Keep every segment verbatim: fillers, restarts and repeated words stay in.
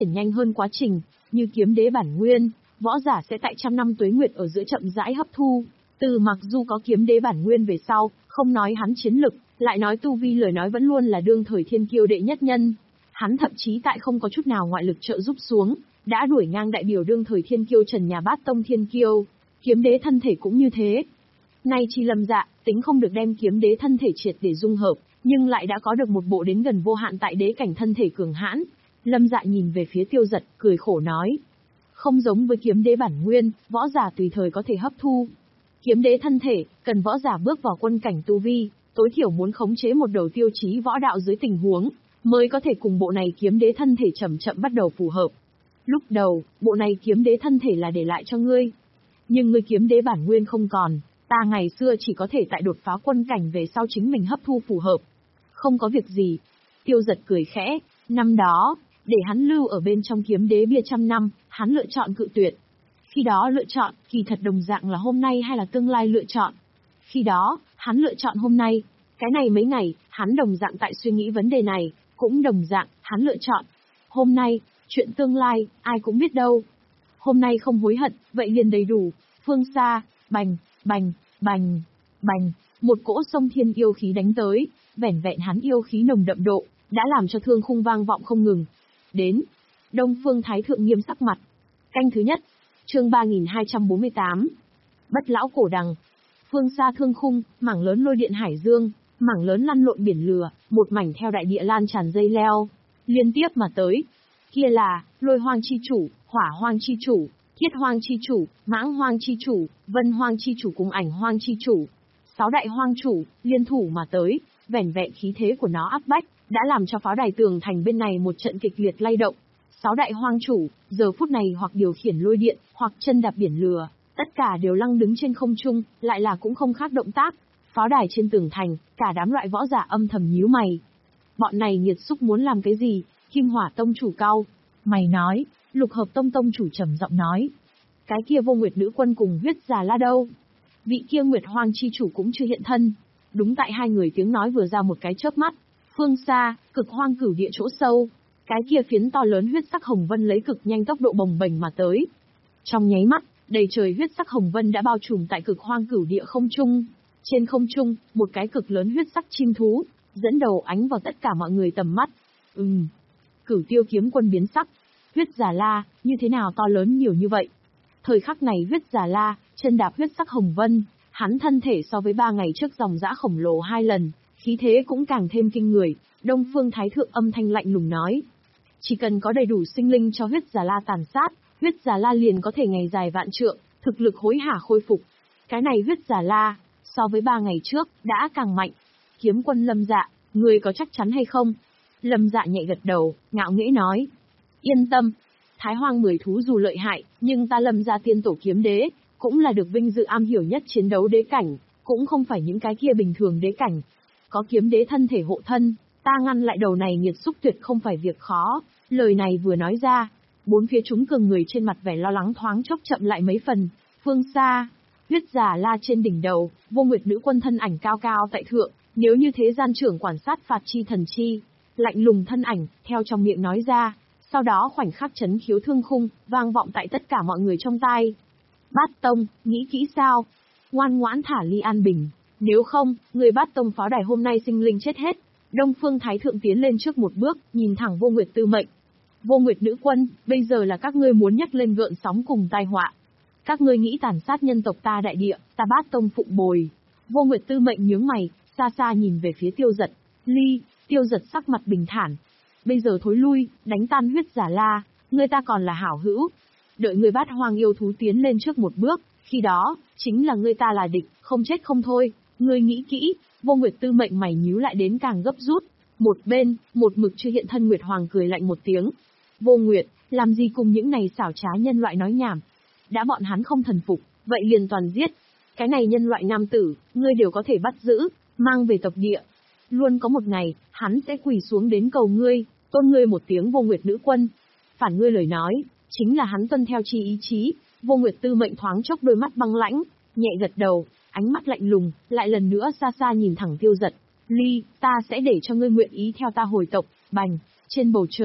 triển nhanh hơn quá trình, như kiếm đế bản nguyên, võ giả sẽ tại trăm năm tuế nguyệt ở giữa chậm rãi hấp thu. Từ mặc dù có kiếm đế bản nguyên về sau, không nói hắn chiến lực, lại nói tu vi lời nói vẫn luôn là đương thời thiên kiêu đệ nhất nhân. Hắn thậm chí tại không có chút nào ngoại lực trợ giúp xuống, đã đuổi ngang đại biểu đương thời thiên kiêu Trần Nhà Bát Tông thiên kiêu, kiếm đế thân thể cũng như thế. Nay chi Lâm Dạ, tính không được đem kiếm đế thân thể triệt để dung hợp, nhưng lại đã có được một bộ đến gần vô hạn tại đế cảnh thân thể cường hãn. Lâm Dạ nhìn về phía Tiêu Giật, cười khổ nói. Không giống với kiếm đế bản nguyên, võ giả tùy thời có thể hấp thu. Kiếm đế thân thể, cần võ giả bước vào quân cảnh tu vi, tối thiểu muốn khống chế một đầu tiêu chí võ đạo dưới tình huống, mới có thể cùng bộ này kiếm đế thân thể chậm chậm bắt đầu phù hợp. Lúc đầu, bộ này kiếm đế thân thể là để lại cho ngươi. Nhưng ngươi kiếm đế bản nguyên không còn, ta ngày xưa chỉ có thể tại đột phá quân cảnh về sau chính mình hấp thu phù hợp. Không có việc gì. Tiêu Giật cười khẽ, năm đó, để hắn lưu ở bên trong kiếm đế bia trăm năm, hắn lựa chọn cự tuyệt. Khi đó lựa chọn, kỳ thật đồng dạng là hôm nay hay là tương lai lựa chọn. Khi đó, hắn lựa chọn hôm nay. Cái này mấy ngày, hắn đồng dạng tại suy nghĩ vấn đề này, cũng đồng dạng, hắn lựa chọn. Hôm nay, chuyện tương lai, ai cũng biết đâu. Hôm nay không hối hận, vậy liền đầy đủ. Phương xa, bành, bành, bành, bành, một cỗ sông thiên yêu khí đánh tới, vẻn vẹn hắn yêu khí nồng đậm độ, đã làm cho thương khung vang vọng không ngừng. Đến, Đông Phương Thái Thượng nghiêm sắc mặt. Canh thứ nhất, chương ba nghìn hai trăm bốn mươi tám. Bất lão cổ đằng. Phương xa thương khung, mảng lớn lôi điện hải dương, mảng lớn lăn lộn biển lửa, một mảnh theo đại địa lan tràn dây leo, liên tiếp mà tới. Kia là, lôi hoang chi chủ, hỏa hoang chi chủ, thiết hoang chi chủ, mãng hoang chi chủ, vân hoang chi chủ cùng ảnh hoang chi chủ. Sáu đại hoang chủ, liên thủ mà tới, vẻn vẹn khí thế của nó áp bách, đã làm cho pháo đài tường thành bên này một trận kịch liệt lay động. Sáu đại hoang chủ, giờ phút này hoặc điều khiển lôi điện, hoặc chân đạp biển lửa, tất cả đều lăng đứng trên không trung, lại là cũng không khác động tác. Pháo đài trên tường thành, cả đám loại võ giả âm thầm nhíu mày. Bọn này nghiệt xúc muốn làm cái gì? Kim Hỏa Tông chủ cau mày nói. Lục Hợp Tông tông chủ trầm giọng nói. Cái kia Vô Nguyệt nữ quân cùng Huyết Già La đâu? Vị kia Nguyệt Hoang chi chủ cũng chưa hiện thân. Đúng tại hai người tiếng nói vừa ra một cái chớp mắt, phương xa, cực hoang cửu địa chỗ sâu, cái kia phiến to lớn huyết sắc hồng vân lấy cực nhanh tốc độ bồng bềnh mà tới. Trong nháy mắt, đầy trời huyết sắc hồng vân đã bao trùm tại cực hoang cửu địa không trung. Trên không trung, một cái cực lớn huyết sắc chim thú, dẫn đầu ánh vào tất cả mọi người tầm mắt. Ừm. Cửu Tiêu kiếm quân biến sắc. Huyết Già La, như thế nào to lớn nhiều như vậy? Thời khắc này Huyết Già La, chân đạp huyết sắc hồng vân, hắn thân thể so với ba ngày trước dòng dã khổng lồ hai lần, khí thế cũng càng thêm kinh người. Đông Phương Thái Thượng âm thanh lạnh lùng nói. Chỉ cần có đầy đủ sinh linh cho Huyết Già La tàn sát, Huyết Già La liền có thể ngày dài vạn trượng, thực lực hối hả khôi phục. Cái này Huyết Già La, so với ba ngày trước, đã càng mạnh. Kiếm quân Lâm Dạ, người có chắc chắn hay không? Lâm Dạ nhẹ gật đầu, ngạo nghễ nói. Yên tâm, Thái Hoang mười thú dù lợi hại, nhưng ta Lâm Gia tiên tổ kiếm đế, cũng là được vinh dự am hiểu nhất chiến đấu đế cảnh, cũng không phải những cái kia bình thường đế cảnh. Có kiếm đế thân thể hộ thân, ta ngăn lại đầu này nghiệt xúc tuyệt không phải việc khó. Lời này vừa nói ra, bốn phía chúng cường người trên mặt vẻ lo lắng thoáng chốc chậm lại mấy phần. Phương xa, Huyết Già La trên đỉnh đầu, Vô Nguyệt nữ quân thân ảnh cao cao tại thượng, nếu như thế gian trưởng quản sát phạt chi thần chi. Lạnh lùng thân ảnh, theo trong miệng nói ra, sau đó khoảnh khắc chấn khiếu thương khung, vang vọng tại tất cả mọi người trong tai. Bát Tông, nghĩ kỹ sao? Ngoan ngoãn thả ly an bình, nếu không, người Bát Tông pháo đài hôm nay sinh linh chết hết. Đông Phương Thái Thượng tiến lên trước một bước, nhìn thẳng Vô Nguyệt Tư Mệnh. Vô Nguyệt nữ quân, bây giờ là các ngươi muốn nhắc lên gợn sóng cùng tai họa. Các ngươi nghĩ tàn sát nhân tộc ta đại địa, ta Bát Tông phụng bồi. Vô Nguyệt Tư Mệnh nhướng mày, xa xa nhìn về phía Tiêu Giật. Ly, Tiêu Giật sắc mặt bình thản. Bây giờ thối lui, đánh tan Huyết Già La, người ta còn là hảo hữu. Đợi người Bát Hoang yêu thú tiến lên trước một bước, khi đó, chính là người ta là địch, không chết không thôi. Ngươi nghĩ kỹ. Vô Nguyệt Tư Mệnh mày nhíu lại đến càng gấp rút. Một bên, một mực chưa hiện thân Nguyệt Hoàng cười lạnh một tiếng. Vô Nguyệt, làm gì cùng những này xảo trá nhân loại nói nhảm. Đã bọn hắn không thần phục, vậy liền toàn giết. Cái này nhân loại nam tử, ngươi đều có thể bắt giữ, mang về tộc địa. Luôn có một ngày, hắn sẽ quỳ xuống đến cầu ngươi, tôn ngươi một tiếng Vô Nguyệt nữ quân. Phản ngươi lời nói, chính là hắn tuân theo chi ý chí. Vô Nguyệt Tư Mệnh thoáng chốc đôi mắt băng lãnh, nhẹ gật đầu, ánh mắt lạnh lùng, lại lần nữa xa xa nhìn thẳng Tiêu Giật. Ly, ta sẽ để cho ngươi nguyện ý theo ta hồi tộc. Bành, trên bầu trời,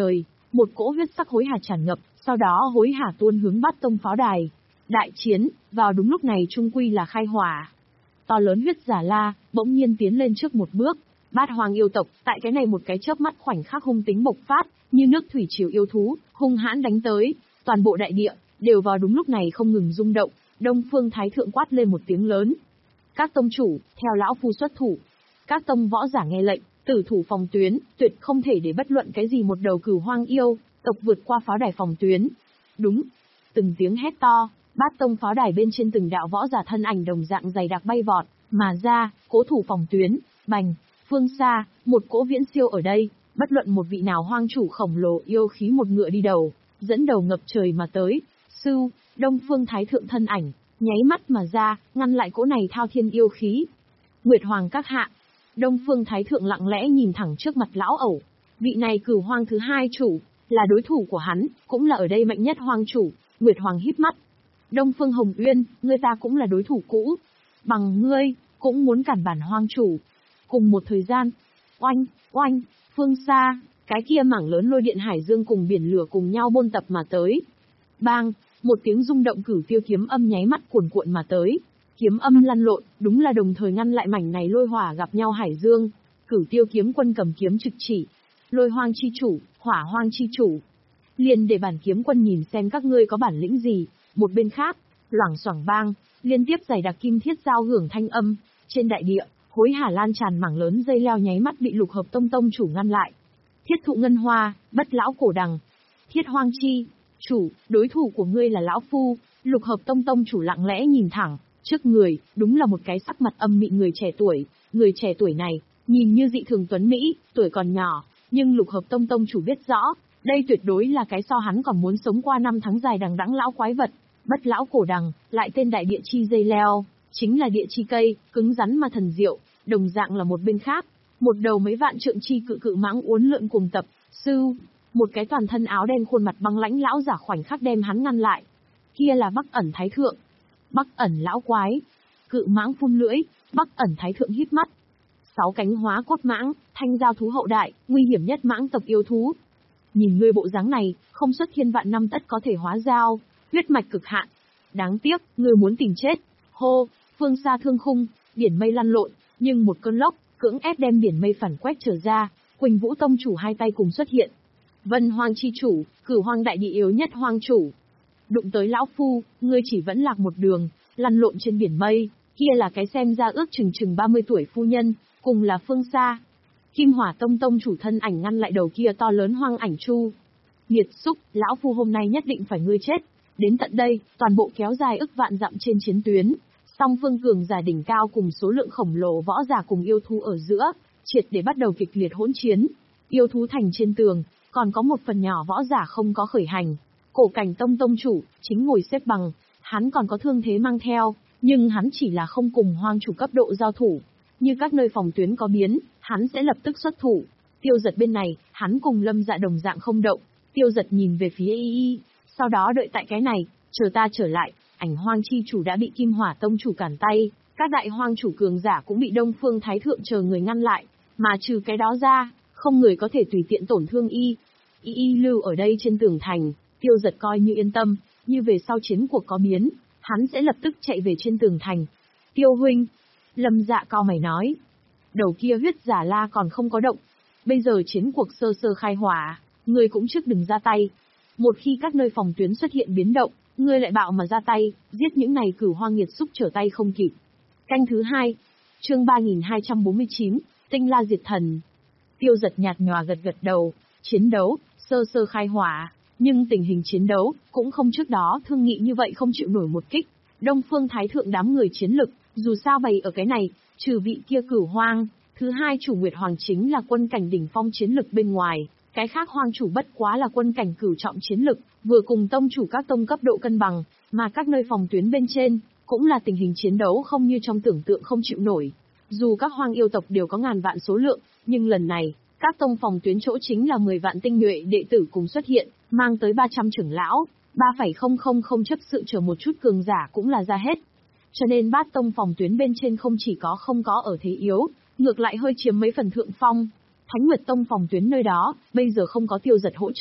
Một cỗ huyết sắc hối hả tràn ngập, sau đó hối hả tuôn hướng Bát Tông pháo đài. Đại chiến, vào đúng lúc này trung quy là khai hỏa. To lớn huyết giả la, bỗng nhiên tiến lên trước một bước. Bát Hoang yêu tộc, tại cái này một cái chớp mắt khoảnh khắc hung tính bộc phát, như nước thủy triều yêu thú, hung hãn đánh tới, toàn bộ đại địa đều vào đúng lúc này không ngừng rung động. Đông Phương Thái Thượng quát lên một tiếng lớn: "Các tông chủ, theo lão phu xuất thủ." Các tông võ giả nghe lệnh, tử thủ phòng tuyến, tuyệt không thể để bất luận cái gì một đầu cửu hoang yêu tộc vượt qua pháo đài phòng tuyến. Đúng, từng tiếng hét to, Bát Tông pháo đài bên trên từng đạo võ giả thân ảnh đồng dạng dày đặc bay vọt mà ra, cố thủ phòng tuyến. Bành, phương xa, một cỗ viễn siêu ở đây, bất luận một vị nào hoang chủ khổng lồ yêu khí một ngựa đi đầu, dẫn đầu ngập trời mà tới. Sưu, Đông Phương Thái Thượng thân ảnh, nháy mắt mà ra, ngăn lại cỗ này thao thiên yêu khí. Nguyệt Hoàng các hạ. Đông Phương Thái Thượng lặng lẽ nhìn thẳng trước mặt lão ẩu. Vị này cửu hoang thứ hai chủ, là đối thủ của hắn, cũng là ở đây mạnh nhất hoang chủ. Nguyệt Hoàng híp mắt. Đông Phương Hồng Uyên, ngươi ta cũng là đối thủ cũ. Bằng ngươi, cũng muốn cản bản hoang chủ. Cùng một thời gian, oanh, oanh, phương xa, cái kia mảng lớn lôi điện hải dương cùng biển lửa cùng nhau bôn tập mà tới. Bang, một tiếng rung động cửu tiêu kiếm âm nháy mắt cuồn cuộn mà tới. Kiếm âm lăn lộn, đúng là đồng thời ngăn lại mảnh này lôi hỏa gặp nhau hải dương. Cửu tiêu kiếm quân cầm kiếm trực chỉ. Lôi hoang chi chủ, hỏa hoang chi chủ. Liền để bản kiếm quân nhìn xem các ngươi có bản lĩnh gì. Một bên khác, loảng xoảng bang, liên tiếp giày đặc kim thiết giao hưởng thanh âm. Trên đại địa, hối hả lan tràn mảng lớn dây leo nháy mắt bị lục hợp tông tông chủ ngăn lại. Thiết thụ ngân hoa, bất lão cổ đằng. Thiết hoang chi, chủ, đối thủ của ngươi là lão phu. Lục hợp tông tông chủ lặng lẽ nhìn thẳng. Trước người, đúng là một cái sắc mặt âm mị người trẻ tuổi. Người trẻ tuổi này, nhìn như dị thường tuấn Mỹ, tuổi còn nhỏ, nhưng lục hợp tông tông chủ biết rõ, đây tuyệt đối là cái so hắn còn muốn sống qua năm tháng dài đằng đẵng lão quái vật. Bất lão cổ đằng, lại tên đại địa chi dây leo, chính là địa chi cây, cứng rắn mà thần diệu, đồng dạng là một bên khác. Một đầu mấy vạn trượng chi cự cự mãng uốn lượn cùng tập, sưu, một cái toàn thân áo đen khuôn mặt băng lãnh lão giả khoảnh khắc đem hắn ngăn lại. Kia là Bắc Ẩn Thái Thượng. Bắc Ẩn lão quái. Cự mãng phun lưỡi, Bắc Ẩn Thái Thượng híp mắt. Sáu cánh hóa cốt mãng, thanh giao thú hậu đại, nguy hiểm nhất mãng tộc yêu thú. Nhìn ngươi bộ dáng này, không xuất thiên vạn năm tất có thể hóa giao, huyết mạch cực hạn. Đáng tiếc, ngươi muốn tìm chết. Hô, phương xa thương khung, biển mây lăn lộn, nhưng một cơn lốc cưỡng ép đem biển mây phản quét trở ra. Quỳnh Vũ tông chủ hai tay cùng xuất hiện. Vân Hoang chi chủ, Cửu Hoang đại địa yếu nhất hoang chủ. Đụng tới lão phu, ngươi chỉ vẫn lạc một đường, lăn lộn trên biển mây. Kia là cái xem ra ước chừng chừng ba mươi tuổi phu nhân, cùng là phương xa. Kim Hỏa tông tông chủ thân ảnh ngăn lại đầu kia to lớn hoang ảnh chu. Nghiệt xúc, lão phu hôm nay nhất định phải ngươi chết. Đến tận đây, toàn bộ kéo dài ức vạn dặm trên chiến tuyến. Song phương cường giả đỉnh cao cùng số lượng khổng lồ võ giả cùng yêu thú ở giữa, triệt để bắt đầu kịch liệt hỗn chiến. Yêu thú thành trên tường, còn có một phần nhỏ võ giả không có khởi hành. Cổ Cảnh tông tông chủ, chính ngồi xếp bằng, hắn còn có thương thế mang theo, nhưng hắn chỉ là không cùng hoang chủ cấp độ giao thủ. Như các nơi phòng tuyến có biến, hắn sẽ lập tức xuất thủ. Tiêu Giật bên này, hắn cùng Lâm Dạ đồng dạng không động. Tiêu Giật nhìn về phía y y, sau đó đợi tại cái này, chờ ta trở lại. Ảnh hoang chi chủ đã bị Kim Hỏa tông chủ cản tay, các đại hoang chủ cường giả cũng bị Đông Phương Thái Thượng chờ người ngăn lại, mà trừ cái đó ra, không người có thể tùy tiện tổn thương y. Y y lưu ở đây trên tường thành, Tiêu Giật coi như yên tâm, như về sau chiến cuộc có biến, hắn sẽ lập tức chạy về trên tường thành. Tiêu huynh, Lâm Dạ cao mày nói, đầu kia huyết giả la còn không có động, bây giờ chiến cuộc sơ sơ khai hỏa, ngươi cũng trước đừng ra tay. Một khi các nơi phòng tuyến xuất hiện biến động, ngươi lại bạo mà ra tay, giết những này cửu hoang nghiệt xúc trở tay không kịp. Canh thứ hai, chương ba nghìn hai trăm bốn mươi chín, Tinh La Diệt Thần. Tiêu Giật nhạt nhòa gật gật đầu, chiến đấu, sơ sơ khai hỏa, nhưng tình hình chiến đấu, cũng không trước đó thương nghị như vậy không chịu nổi một kích. Đông Phương Thái Thượng đám người chiến lực, dù sao bày ở cái này, trừ vị kia cửu hoang, thứ hai chủ Nguyệt Hoàng chính là quân cảnh đỉnh phong chiến lực bên ngoài, cái khác hoang chủ bất quá là quân cảnh cửu trọng chiến lực, vừa cùng tông chủ các tông cấp độ cân bằng, mà các nơi phòng tuyến bên trên, cũng là tình hình chiến đấu không như trong tưởng tượng không chịu nổi. Dù các hoang yêu tộc đều có ngàn vạn số lượng, nhưng lần này, các tông phòng tuyến chỗ chính là mười vạn tinh nhuệ đệ tử cùng xuất hiện, mang tới ba trăm trưởng lão, ba phẩy không không không chấp sự chờ một chút cường giả cũng là ra hết. Cho nên bát tông phòng tuyến bên trên không chỉ có không có ở thế yếu, ngược lại hơi chiếm mấy phần thượng phong. Thánh Nguyệt tông phòng tuyến nơi đó, bây giờ không có Tiêu Giật hỗ trợ,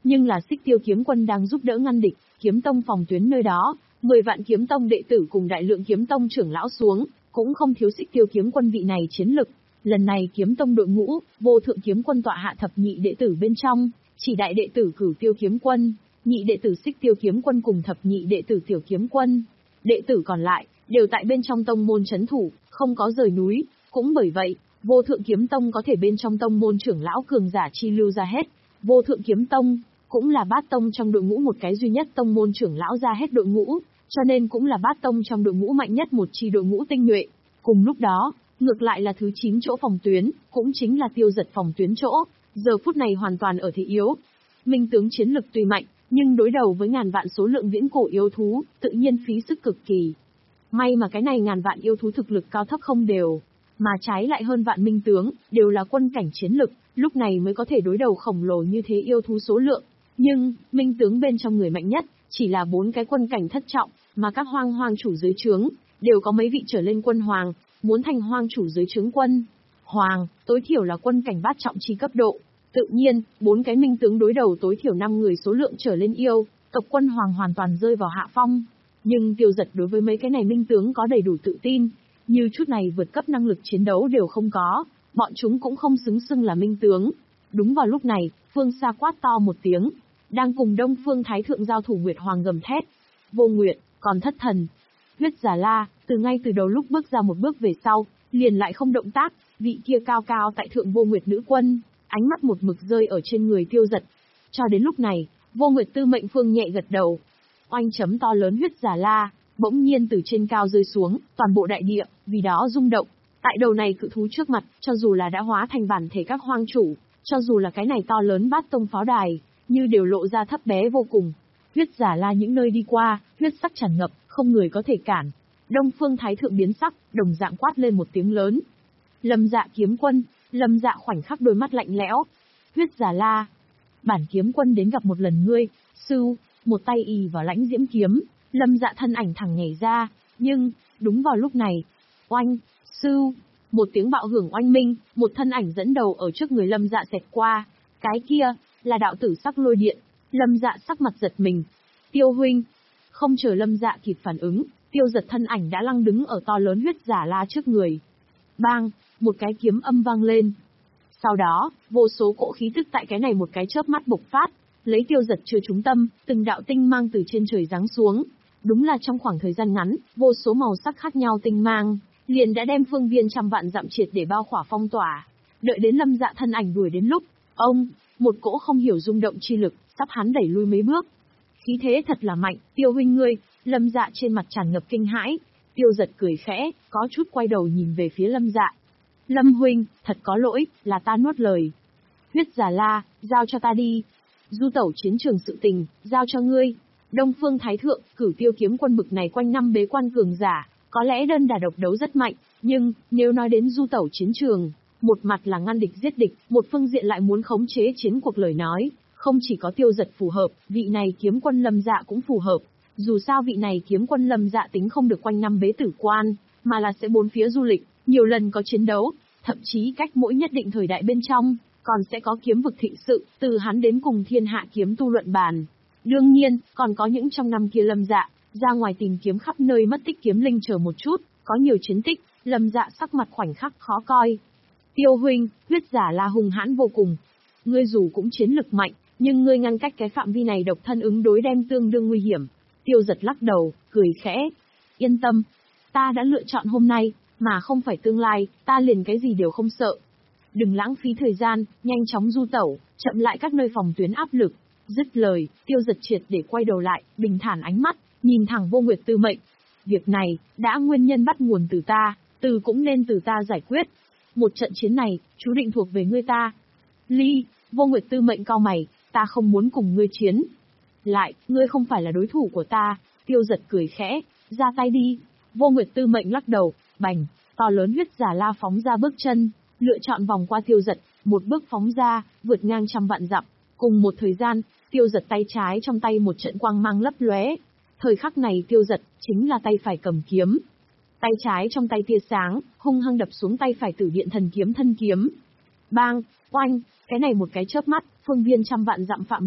nhưng là Xích Tiêu kiếm quân đang giúp đỡ ngăn địch, kiếm tông phòng tuyến nơi đó, mười vạn kiếm tông đệ tử cùng đại lượng kiếm tông trưởng lão xuống, cũng không thiếu Xích Tiêu kiếm quân vị này chiến lực. Lần này kiếm tông đội ngũ, vô thượng kiếm quân tọa hạ thập nhị đệ tử bên trong, chỉ đại đệ tử Cửu Tiêu kiếm quân, nhị đệ tử Xích Tiêu kiếm quân cùng thập nhị đệ tử Tiểu kiếm quân. Đệ tử còn lại, đều tại bên trong tông môn trấn thủ, không có rời núi, cũng bởi vậy, vô thượng kiếm tông có thể bên trong tông môn trưởng lão cường giả chi lưu ra hết. Vô thượng kiếm tông, cũng là bát tông trong đội ngũ một cái duy nhất tông môn trưởng lão ra hết đội ngũ, cho nên cũng là bát tông trong đội ngũ mạnh nhất một chi đội ngũ tinh nhuệ. Cùng lúc đó, ngược lại là thứ chín chỗ phòng tuyến, cũng chính là Tiêu Giật phòng tuyến chỗ, giờ phút này hoàn toàn ở thế yếu. Minh tướng chiến lực tuy mạnh, nhưng đối đầu với ngàn vạn số lượng viễn cổ yêu thú, tự nhiên phí sức cực kỳ. May mà cái này ngàn vạn yêu thú thực lực cao thấp không đều, mà trái lại hơn vạn minh tướng, đều là quân cảnh chiến lực, lúc này mới có thể đối đầu khổng lồ như thế yêu thú số lượng. Nhưng, minh tướng bên trong người mạnh nhất, chỉ là bốn cái quân cảnh thất trọng, mà các hoang hoang chủ dưới trướng, đều có mấy vị trở lên quân hoàng, muốn thành hoang chủ dưới trướng quân hoàng, tối thiểu là quân cảnh bát trọng chi cấp độ. Tự nhiên, bốn cái minh tướng đối đầu tối thiểu năm người số lượng trở lên yêu, tộc quân hoàng hoàn toàn rơi vào hạ phong. Nhưng Tiêu Giật đối với mấy cái này minh tướng có đầy đủ tự tin, như chút này vượt cấp năng lực chiến đấu đều không có, bọn chúng cũng không xứng xưng là minh tướng. Đúng vào lúc này, phương xa quát to một tiếng, đang cùng Đông Phương Thái Thượng giao thủ Nguyệt Hoàng gầm thét. Vô Nguyệt, còn thất thần. Huyết Giả La, từ ngay từ đầu lúc bước ra một bước về sau, liền lại không động tác, vị kia cao cao tại thượng Vô Nguyệt nữ quân, ánh mắt một mực rơi ở trên người Tiêu Giật. Cho đến lúc này, Vô Nguyệt Tư Mệnh Phương nhẹ gật đầu. Oanh chấm to lớn Huyết Giả La, bỗng nhiên từ trên cao rơi xuống, toàn bộ đại địa, vì đó rung động. Tại đầu này cự thú trước mặt, cho dù là đã hóa thành bản thể các hoang chủ, cho dù là cái này to lớn bát tông pháo đài, như đều lộ ra thấp bé vô cùng. Huyết Giả La những nơi đi qua, huyết sắc tràn ngập, không người có thể cản. Đông Phương Thái Thượng biến sắc, đồng dạng quát lên một tiếng lớn. Lâm Dạ kiếm quân, Lâm Dạ khoảnh khắc đôi mắt lạnh lẽo. Huyết Giả La, bản kiếm quân đến gặp một lần ngươi. Sưu, một tay ì vào lãnh diễm kiếm, Lâm Dạ thân ảnh thẳng nhảy ra, nhưng, đúng vào lúc này, oanh, sưu, một tiếng bạo hưởng oanh minh, một thân ảnh dẫn đầu ở trước người Lâm Dạ xẹt qua. Cái kia, là đạo tử sắc lôi điện. Lâm Dạ sắc mặt giật mình. Tiêu huynh. Không chờ Lâm Dạ kịp phản ứng, Tiêu Giật thân ảnh đã lăng đứng ở to lớn Huyết Giả La trước người. Bang, một cái kiếm âm vang lên. Sau đó, vô số cỗ khí tức tại cái này một cái chớp mắt bộc phát, lấy Tiêu Giật chưa trúng tâm, từng đạo tinh mang từ trên trời giáng xuống. Đúng là trong khoảng thời gian ngắn, vô số màu sắc khác nhau tinh mang, liền đã đem phương viên trăm vạn dặm triệt để bao khỏa phong tỏa. Đợi đến Lâm Dạ thân ảnh đuổi đến lúc, ông, một cỗ không hiểu rung động chi lực, sắp hắn đẩy lui mấy bước. Khí thế thật là mạnh, Tiêu huynh ngươi. Lâm Dạ trên mặt tràn ngập kinh hãi. Tiêu Giật cười khẽ, có chút quay đầu nhìn về phía Lâm Dạ. Lâm huynh, thật có lỗi, là ta nuốt lời. Huyết Giả La, giao cho ta đi. Du tẩu chiến trường sự tình, giao cho ngươi. Đông Phương Thái Thượng, Cửu Tiêu kiếm quân bực này quanh năm bế quan cường giả, có lẽ đơn đà độc đấu rất mạnh, nhưng, nếu nói đến du tẩu chiến trường, một mặt là ngăn địch giết địch, một phương diện lại muốn khống chế chiến cuộc lời nói, không chỉ có Tiêu Giật phù hợp, vị này kiếm quân Lâm Dạ cũng phù hợp. Dù sao vị này kiếm quân Lâm Dạ tính không được quanh năm bế tử quan, mà là sẽ bốn phía du lịch, nhiều lần có chiến đấu, thậm chí cách mỗi nhất định thời đại bên trong, còn sẽ có kiếm vực thịnh sự, từ hắn đến cùng thiên hạ kiếm tu luận bàn. Đương nhiên, còn có những trong năm kia Lâm Dạ, ra ngoài tìm kiếm khắp nơi mất tích kiếm linh chờ một chút, có nhiều chiến tích, Lâm Dạ sắc mặt khoảnh khắc khó coi. Tiêu huynh, Huyết Giả La hung hãn vô cùng. Ngươi dù cũng chiến lực mạnh, nhưng ngươi ngăn cách cái phạm vi này độc thân ứng đối đem tương đương nguy hiểm. Tiêu Giật lắc đầu, cười khẽ. Yên tâm, ta đã lựa chọn hôm nay, mà không phải tương lai, ta liền cái gì đều không sợ. Đừng lãng phí thời gian, nhanh chóng du tẩu, chậm lại các nơi phòng tuyến áp lực. Dứt lời, Tiêu Giật triệt để quay đầu lại, bình thản ánh mắt, nhìn thẳng Vô Nguyệt Tư Mệnh. Việc này, đã nguyên nhân bắt nguồn từ ta, từ cũng nên từ ta giải quyết. Một trận chiến này, chú định thuộc về ngươi ta. Ly, Vô Nguyệt Tư Mệnh cau mày, ta không muốn cùng ngươi chiến. Lại, ngươi không phải là đối thủ của ta. Tiêu Giật cười khẽ, ra tay đi. Vô Nguyệt Tư Mệnh lắc đầu, bành, to lớn Huyết Giả La phóng ra bước chân, lựa chọn vòng qua Tiêu Giật, một bước phóng ra, vượt ngang trăm vạn dặm. Cùng một thời gian, Tiêu Giật tay trái trong tay một trận quang mang lấp lóe. Thời khắc này Tiêu Giật chính là tay phải cầm kiếm. Tay trái trong tay tia sáng, hung hăng đập xuống tay phải Tử Điện Thần Kiếm thân kiếm. Bang, oanh, cái này một cái chớp mắt, phương viên trăm vạn dặm phạm vi,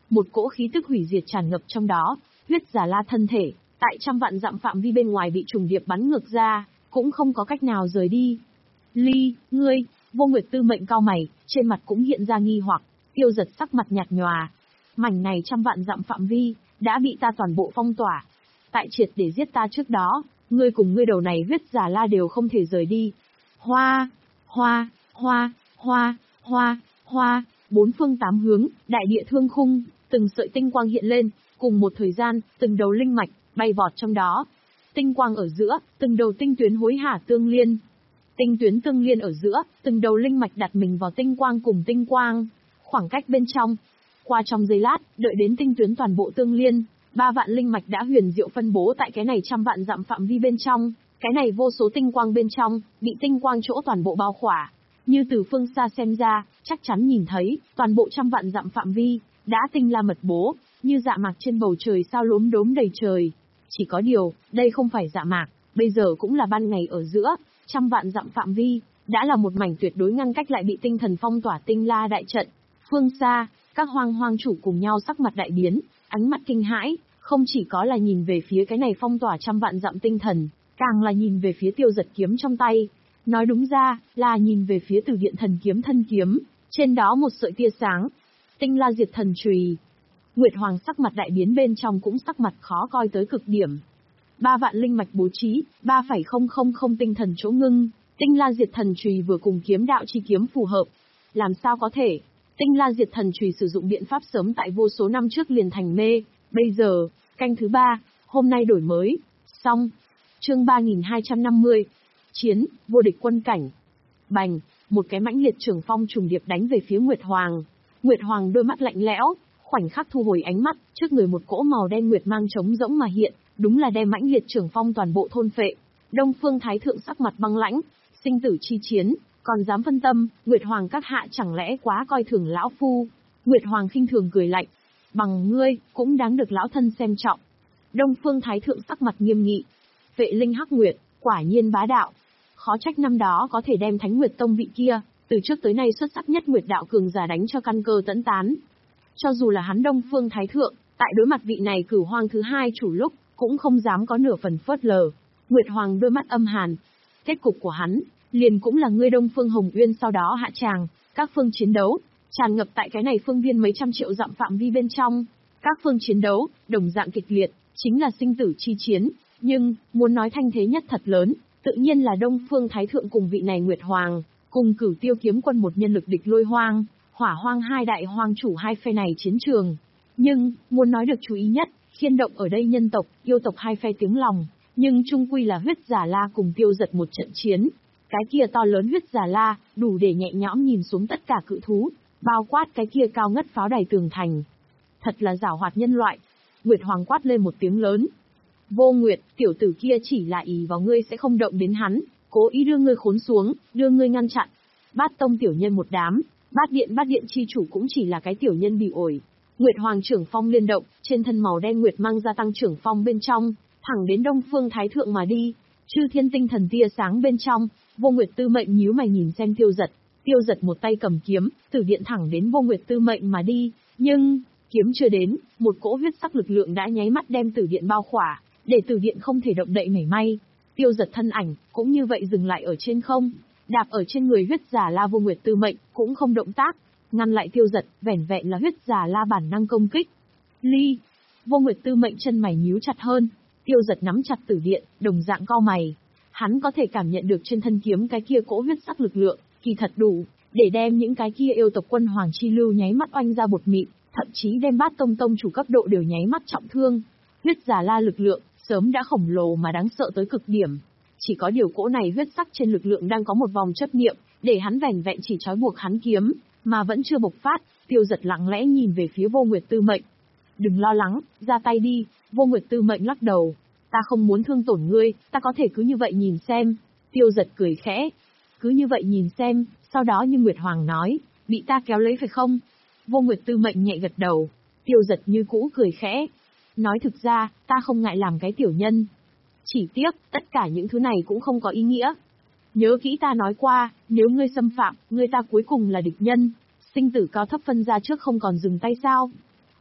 một cỗ khí tức hủy diệt tràn ngập trong đó, huyết giả la thân thể, tại trăm vạn dặm phạm vi bên ngoài bị trùng điệp bắn ngược ra, cũng không có cách nào rời đi. Ly, ngươi, Vô Nguyệt Tư Mệnh cau mày, trên mặt cũng hiện ra nghi hoặc, Tiêu Giật sắc mặt nhạt nhòa. Mảnh này trăm vạn dặm phạm vi, đã bị ta toàn bộ phong tỏa. Tại triệt để giết ta trước đó, ngươi cùng ngươi đầu này huyết giả la đều không thể rời đi. Hoa, hoa, hoa, hoa, hoa, hoa, bốn phương tám hướng, đại địa thương khung, từng sợi tinh quang hiện lên, cùng một thời gian, từng đầu linh mạch, bay vọt trong đó. Tinh quang ở giữa, từng đầu tinh tuyến hối hả tương liên. Tinh tuyến tương liên ở giữa, từng đầu linh mạch đặt mình vào tinh quang cùng tinh quang. Khoảng cách bên trong. Qua trong giây lát, đợi đến tinh tuyến toàn bộ tương liên, ba vạn linh mạch đã huyền diệu phân bố tại cái này trăm vạn dặm phạm vi bên trong. Cái này vô số tinh quang bên trong, bị tinh quang chỗ toàn bộ bao khỏa. Như từ phương xa xem ra, chắc chắn nhìn thấy, toàn bộ trăm vạn dặm phạm vi, đã tinh la mật bố, như dạ mạc trên bầu trời sao lốm đốm đầy trời. Chỉ có điều, đây không phải dạ mạc, bây giờ cũng là ban ngày ở giữa, trăm vạn dặm phạm vi, đã là một mảnh tuyệt đối ngăn cách lại bị tinh thần phong tỏa tinh la đại trận. Phương xa, các hoang hoang chủ cùng nhau sắc mặt đại biến, ánh mắt kinh hãi, không chỉ có là nhìn về phía cái này phong tỏa trăm vạn dặm tinh thần, càng là nhìn về phía Tiêu Giật kiếm trong tay. Nói đúng ra, là nhìn về phía Từ Điện Thần kiếm thân kiếm, trên đó một sợi tia sáng. Tinh la diệt thần chùy. Nguyệt Hoàng sắc mặt đại biến bên trong cũng sắc mặt khó coi tới cực điểm. Ba vạn linh mạch bố trí, ba phẩy không không không tinh thần chỗ ngưng, tinh la diệt thần chùy vừa cùng kiếm đạo chi kiếm phù hợp. Làm sao có thể? Tinh la diệt thần chùy sử dụng biện pháp sớm tại vô số năm trước liền thành mê, bây giờ, canh thứ ba, hôm nay đổi mới. Xong. Chương ba nghìn hai trăm năm mươi. Chiến, vô địch quân cảnh. Bành, một cái mãnh liệt trường phong trùng điệp đánh về phía Nguyệt Hoàng. Nguyệt Hoàng đôi mắt lạnh lẽo, khoảnh khắc thu hồi ánh mắt, trước người một cỗ màu đen nguyệt mang trống rỗng mà hiện, đúng là đem mãnh liệt trường phong toàn bộ thôn phệ. Đông Phương Thái Thượng sắc mặt băng lãnh, sinh tử chi chiến, còn dám phân tâm, Nguyệt Hoàng các hạ chẳng lẽ quá coi thường lão phu? Nguyệt Hoàng khinh thường cười lạnh, bằng ngươi, cũng đáng được lão thân xem trọng. Đông Phương Thái Thượng sắc mặt nghiêm nghị, Vệ Linh Hắc Nguyệt, quả nhiên bá đạo. Khó trách năm đó có thể đem Thánh Nguyệt Tông vị kia, từ trước tới nay xuất sắc nhất Nguyệt đạo cường giả đánh cho căn cơ tẫn tán. Cho dù là hắn Đông Phương Thái Thượng, tại đối mặt vị này Cửu Hoang thứ hai chủ lúc, cũng không dám có nửa phần phớt lờ. Nguyệt Hoàng đôi mắt âm hàn. Kết cục của hắn, liền cũng là ngươi Đông Phương Hồng Uyên sau đó hạ tràng, các phương chiến đấu, tràn ngập tại cái này phương viên mấy trăm triệu dặm phạm vi bên trong. Các phương chiến đấu, đồng dạng kịch liệt, chính là sinh tử chi chiến, nhưng, muốn nói thanh thế nhất thật lớn, tự nhiên là Đông Phương Thái Thượng cùng vị này Nguyệt Hoàng, cùng Cửu Tiêu kiếm quân một nhân lực địch Lôi Hoang, Hỏa Hoang hai đại hoang chủ hai phe này chiến trường. Nhưng, muốn nói được chú ý nhất, khiên động ở đây nhân tộc, yêu tộc hai phe tiếng lòng, nhưng chung quy là huyết giả la cùng Tiêu Giật một trận chiến. Cái kia to lớn huyết giả la, đủ để nhẹ nhõm nhìn xuống tất cả cự thú, bao quát cái kia cao ngất pháo đài tường thành. Thật là giảo hoạt nhân loại. Nguyệt Hoàng quát lên một tiếng lớn. Vô Nguyệt, tiểu tử kia chỉ là ý vào ngươi sẽ không động đến hắn, cố ý đưa ngươi khốn xuống, đưa ngươi ngăn chặn. Bát tông tiểu nhân một đám, bát điện bát điện chi chủ cũng chỉ là cái tiểu nhân bị ổi. Nguyệt Hoàng trưởng phong liên động, trên thân màu đen nguyệt mang gia tăng trưởng phong bên trong, thẳng đến Đông Phương Thái Thượng mà đi. Chư thiên tinh thần tia sáng bên trong, Vô Nguyệt Tư Mệnh nhíu mày nhìn xem Tiêu Giật. Tiêu Giật một tay cầm kiếm, từ điện thẳng đến Vô Nguyệt Tư Mệnh mà đi, nhưng kiếm chưa đến, một cỗ huyết sắc lực lượng đã nháy mắt đem tử điện bao khỏa, để tử điện không thể động đậy mảy may. Tiêu Giật thân ảnh cũng như vậy dừng lại ở trên không, đạp ở trên người huyết giả la Vô Nguyệt Tư Mệnh, cũng không động tác, ngăn lại Tiêu Giật, vẻn vẹn là huyết giả la bản năng công kích. Ly, Vô Nguyệt Tư Mệnh chân mày nhíu chặt hơn, Tiêu Giật nắm chặt tử điện, đồng dạng cau mày. Hắn có thể cảm nhận được trên thân kiếm cái kia cỗ huyết sắc lực lượng, kỳ thật đủ để đem những cái kia yêu tộc quân hoàng chi lưu nháy mắt oanh ra bột mịn, thậm chí đem Bát tông tông chủ cấp độ đều nháy mắt trọng thương. Huyết giả la lực lượng sớm đã khổng lồ mà đáng sợ tới cực điểm. Chỉ có điều cỗ này huyết sắc trên lực lượng đang có một vòng chấp niệm, để hắn vẻn vẹn chỉ trói buộc hắn kiếm, mà vẫn chưa bộc phát. Tiêu Giật lặng lẽ nhìn về phía Vô Nguyệt Tư Mệnh. Đừng lo lắng, ra tay đi. Vô Nguyệt Tư Mệnh lắc đầu. Ta không muốn thương tổn ngươi, ta có thể cứ như vậy nhìn xem. Tiêu Giật cười khẽ. Cứ như vậy nhìn xem, sau đó như Nguyệt Hoàng nói, bị ta kéo lấy phải không? Vô Nguyệt Tư Mệnh nhẹ gật đầu. Tiêu Giật như cũ cười khẽ. Nói thực ra, ta không ngại làm cái tiểu nhân. Chỉ tiếc, tất cả những thứ này cũng không có ý nghĩa. Nhớ kỹ ta nói qua, nếu ngươi xâm phạm, ngươi ta cuối cùng là địch nhân. Sinh tử cao thấp phân ra trước không còn dừng tay sao?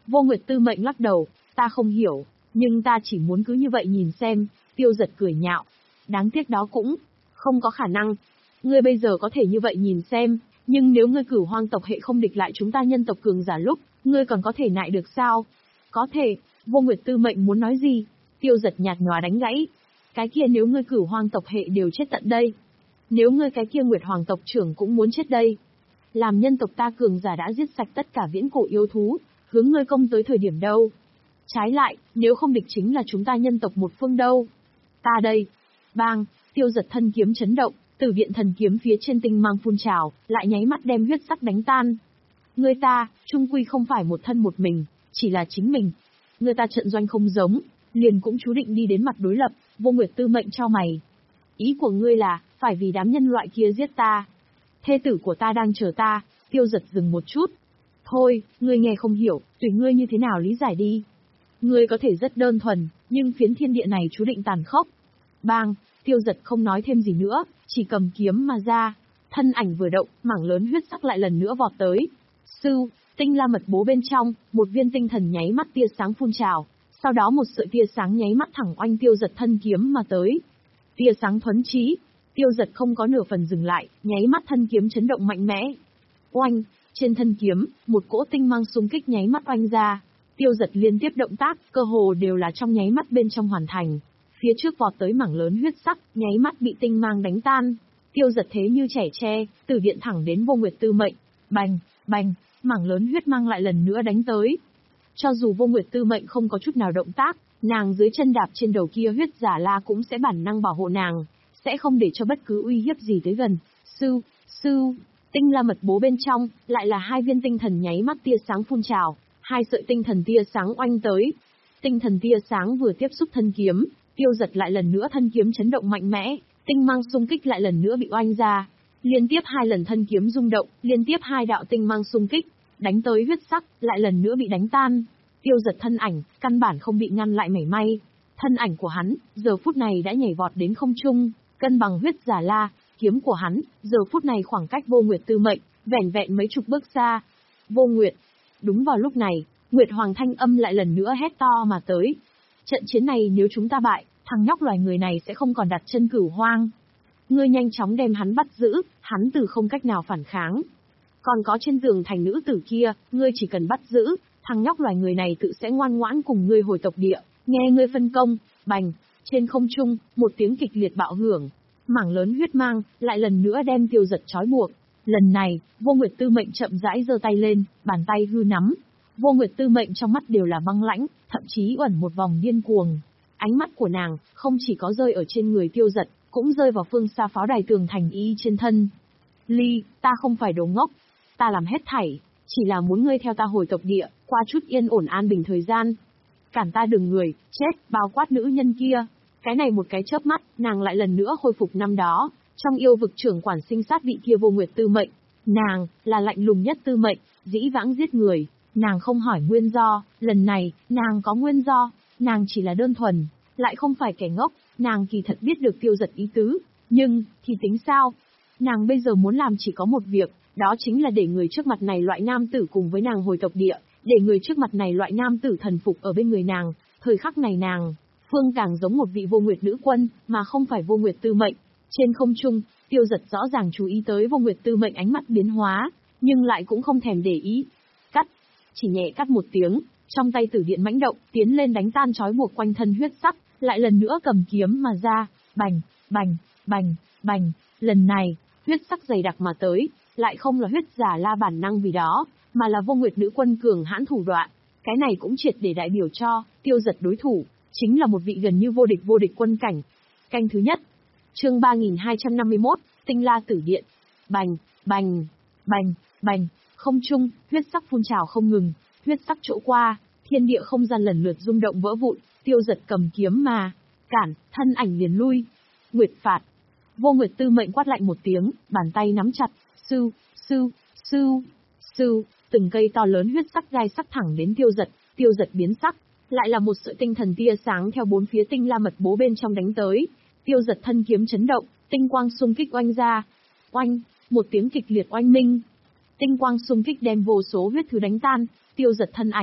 Vô Nguyệt Tư Mệnh lắc đầu, ta không hiểu, nhưng ta chỉ muốn cứ như vậy nhìn xem. Tiêu Giật cười nhạo, đáng tiếc đó cũng không có khả năng. Ngươi bây giờ có thể như vậy nhìn xem, nhưng nếu ngươi Cửu Hoang tộc hệ không địch lại chúng ta nhân tộc cường giả lúc, ngươi còn có thể nại được sao? Có thể. Vô Nguyệt Tư Mệnh muốn nói gì? Tiêu Giật nhạt nhòa đánh gãy. Cái kia nếu ngươi Cửu Hoang tộc hệ đều chết tận đây, nếu ngươi cái kia Nguyệt Hoàng tộc trưởng cũng muốn chết đây. Làm nhân tộc ta cường giả đã giết sạch tất cả viễn cổ yêu thú, hướng ngươi công tới thời điểm đâu? Trái lại, nếu không địch chính là chúng ta nhân tộc một phương đâu? Ta đây. Bang, Tiêu Giật thân kiếm chấn động, Tử Điện thần kiếm phía trên tinh mang phun trào, lại nháy mắt đem huyết sắc đánh tan. Ngươi ta, chung quy không phải một thân một mình, chỉ là chính mình. Ngươi ta trận doanh không giống, liền cũng chú định đi đến mặt đối lập. Vô Nguyệt Tư Mệnh chau mày. Ý của ngươi là, phải vì đám nhân loại kia giết ta. Thê tử của ta đang chờ ta. Tiêu Giật dừng một chút. Thôi, ngươi nghe không hiểu, tùy ngươi như thế nào lý giải đi. Ngươi có thể rất đơn thuần, nhưng phiến thiên địa này chú định tàn khốc. Bang, Tiêu Giật không nói thêm gì nữa, chỉ cầm kiếm mà ra. Thân ảnh vừa động, mảng lớn huyết sắc lại lần nữa vọt tới. Sư, tinh la mật bố bên trong, một viên tinh thần nháy mắt tia sáng phun trào, sau đó một sợi tia sáng nháy mắt thẳng oanh Tiêu Giật thân kiếm mà tới. Tia sáng thuấn chí, Tiêu Giật không có nửa phần dừng lại, nháy mắt thân kiếm chấn động mạnh mẽ. Oanh, trên thân kiếm, một cỗ tinh mang xung kích nháy mắt oanh ra. Tiêu Giật liên tiếp động tác, cơ hồ đều là trong nháy mắt bên trong hoàn thành. Phía trước vọt tới mảng lớn huyết sắc, nháy mắt bị tinh mang đánh tan. Tiêu Giật thế như trẻ tre, Tử Điện thẳng đến Vô Nguyệt Tư Mệnh. Bành, bành, mảng lớn huyết mang lại lần nữa đánh tới. Cho dù Vô Nguyệt Tư Mệnh không có chút nào động tác, nàng dưới chân đạp trên đầu kia huyết giả la cũng sẽ bản năng bảo hộ nàng, sẽ không để cho bất cứ uy hiếp gì tới gần. Sư, sư, tinh la mật bố bên trong, lại là hai viên tinh thần nháy mắt tia sáng phun trào, hai sợi tinh thần tia sáng oanh tới. Tinh thần tia sáng vừa tiếp xúc thân kiếm, Tiêu Giật lại lần nữa thân kiếm chấn động mạnh mẽ, tinh mang xung kích lại lần nữa bị oanh ra. Liên tiếp hai lần thân kiếm rung động, liên tiếp hai đạo tinh mang xung kích, đánh tới huyết sắc, lại lần nữa bị đánh tan. Tiêu Giật thân ảnh, căn bản không bị ngăn lại mảy may. Thân ảnh của hắn, giờ phút này đã nhảy vọt đến không trung, cân bằng huyết giả la, kiếm của hắn, giờ phút này khoảng cách Vô Nguyệt Tư Mệnh, vẻn vẹn mấy chục bước xa. Vô Nguyệt. Đúng vào lúc này, Nguyệt Hoàng thanh âm lại lần nữa hét to mà tới. Trận chiến này nếu chúng ta bại, thằng nhóc loài người này sẽ không còn đặt chân Cửu Hoang. Ngươi nhanh chóng đem hắn bắt giữ, hắn từ không cách nào phản kháng. Còn có trên giường thành nữ tử kia, ngươi chỉ cần bắt giữ, thằng nhóc loài người này tự sẽ ngoan ngoãn cùng ngươi hồi tộc địa, nghe ngươi phân công. Bành, trên không trung, một tiếng kịch liệt bạo hưởng, mảng lớn huyết mang, lại lần nữa đem Tiêu Giật trói buộc. Lần này, Vô Nguyệt Tư Mệnh chậm rãi giơ tay lên, bàn tay hư nắm. Vô Nguyệt Tư Mệnh trong mắt đều là băng lãnh, thậm chí uẩn một vòng điên cuồng. Ánh mắt của nàng, không chỉ có rơi ở trên người Tiêu Giật, cũng rơi vào phương xa pháo đài tường thành y trên thân. Ly, ta không phải đồ ngốc. Ta làm hết thảy, chỉ là muốn ngươi theo ta hồi tộc địa, qua chút yên ổn an bình thời gian. Cản ta đừng người, chết, bao quát nữ nhân kia. Cái này một cái chớp mắt, nàng lại lần nữa khôi phục năm đó, trong yêu vực trưởng quản sinh sát vị kia Vô Nguyệt Tư Mệnh. Nàng, là lạnh lùng nhất Tư Mệnh, dĩ vãng giết người. Nàng không hỏi nguyên do, lần này, nàng có nguyên do, nàng chỉ là đơn thuần, lại không phải kẻ ngốc, nàng kỳ thật biết được Tiêu Giật ý tứ, nhưng, thì tính sao? Nàng bây giờ muốn làm chỉ có một việc, đó chính là để người trước mặt này loại nam tử cùng với nàng hồi tộc địa, để người trước mặt này loại nam tử thần phục ở bên người nàng, thời khắc này nàng, Phương càng giống một vị Vô Nguyệt nữ quân, mà không phải Vô Nguyệt Tư Mệnh. Trên không trung, Tiêu Giật rõ ràng chú ý tới Vô Nguyệt Tư Mệnh ánh mắt biến hóa, nhưng lại cũng không thèm để ý. Cắt, chỉ nhẹ cắt một tiếng, trong tay Tử Điện mãnh động, tiến lên đánh tan trói buộc quanh thân huyết sắc, lại lần nữa cầm kiếm mà ra, bành, bành, bành, bành, lần này, huyết sắc dày đặc mà tới, lại không là huyết giả la bản năng vì đó, mà là Vô Nguyệt nữ quân cường hãn thủ đoạn. Cái này cũng triệt để đại biểu cho, Tiêu Giật đối thủ, chính là một vị gần như vô địch vô địch quân cảnh. Canh thứ nhất, chương ba nghìn hai trăm năm mươi mốt, Tinh La Tử Điện. Bành, bành, bành, bành, không trung, huyết sắc phun trào không ngừng, huyết sắc chỗ qua, thiên địa không gian lần lượt rung động vỡ vụn, Tiêu Giật cầm kiếm mà cản, thân ảnh liền lui. Nguyệt phạt. Vô Nguyệt Tư Mệnh quát lạnh một tiếng, bàn tay nắm chặt, sư, sư, sư, sư, từng cây to lớn huyết sắc gai sắc thẳng đến Tiêu Giật, Tiêu Giật biến sắc, lại là một sợi tinh thần tia sáng theo bốn phía tinh la mật bố bên trong đánh tới. Tiêu Giật thân kiếm chấn động, tinh quang xung kích oanh ra. Oanh, một tiếng kịch liệt oanh minh. Tinh quang xung kích đem vô số huyết thứ đánh tan, Tiêu Giật thân ảnh,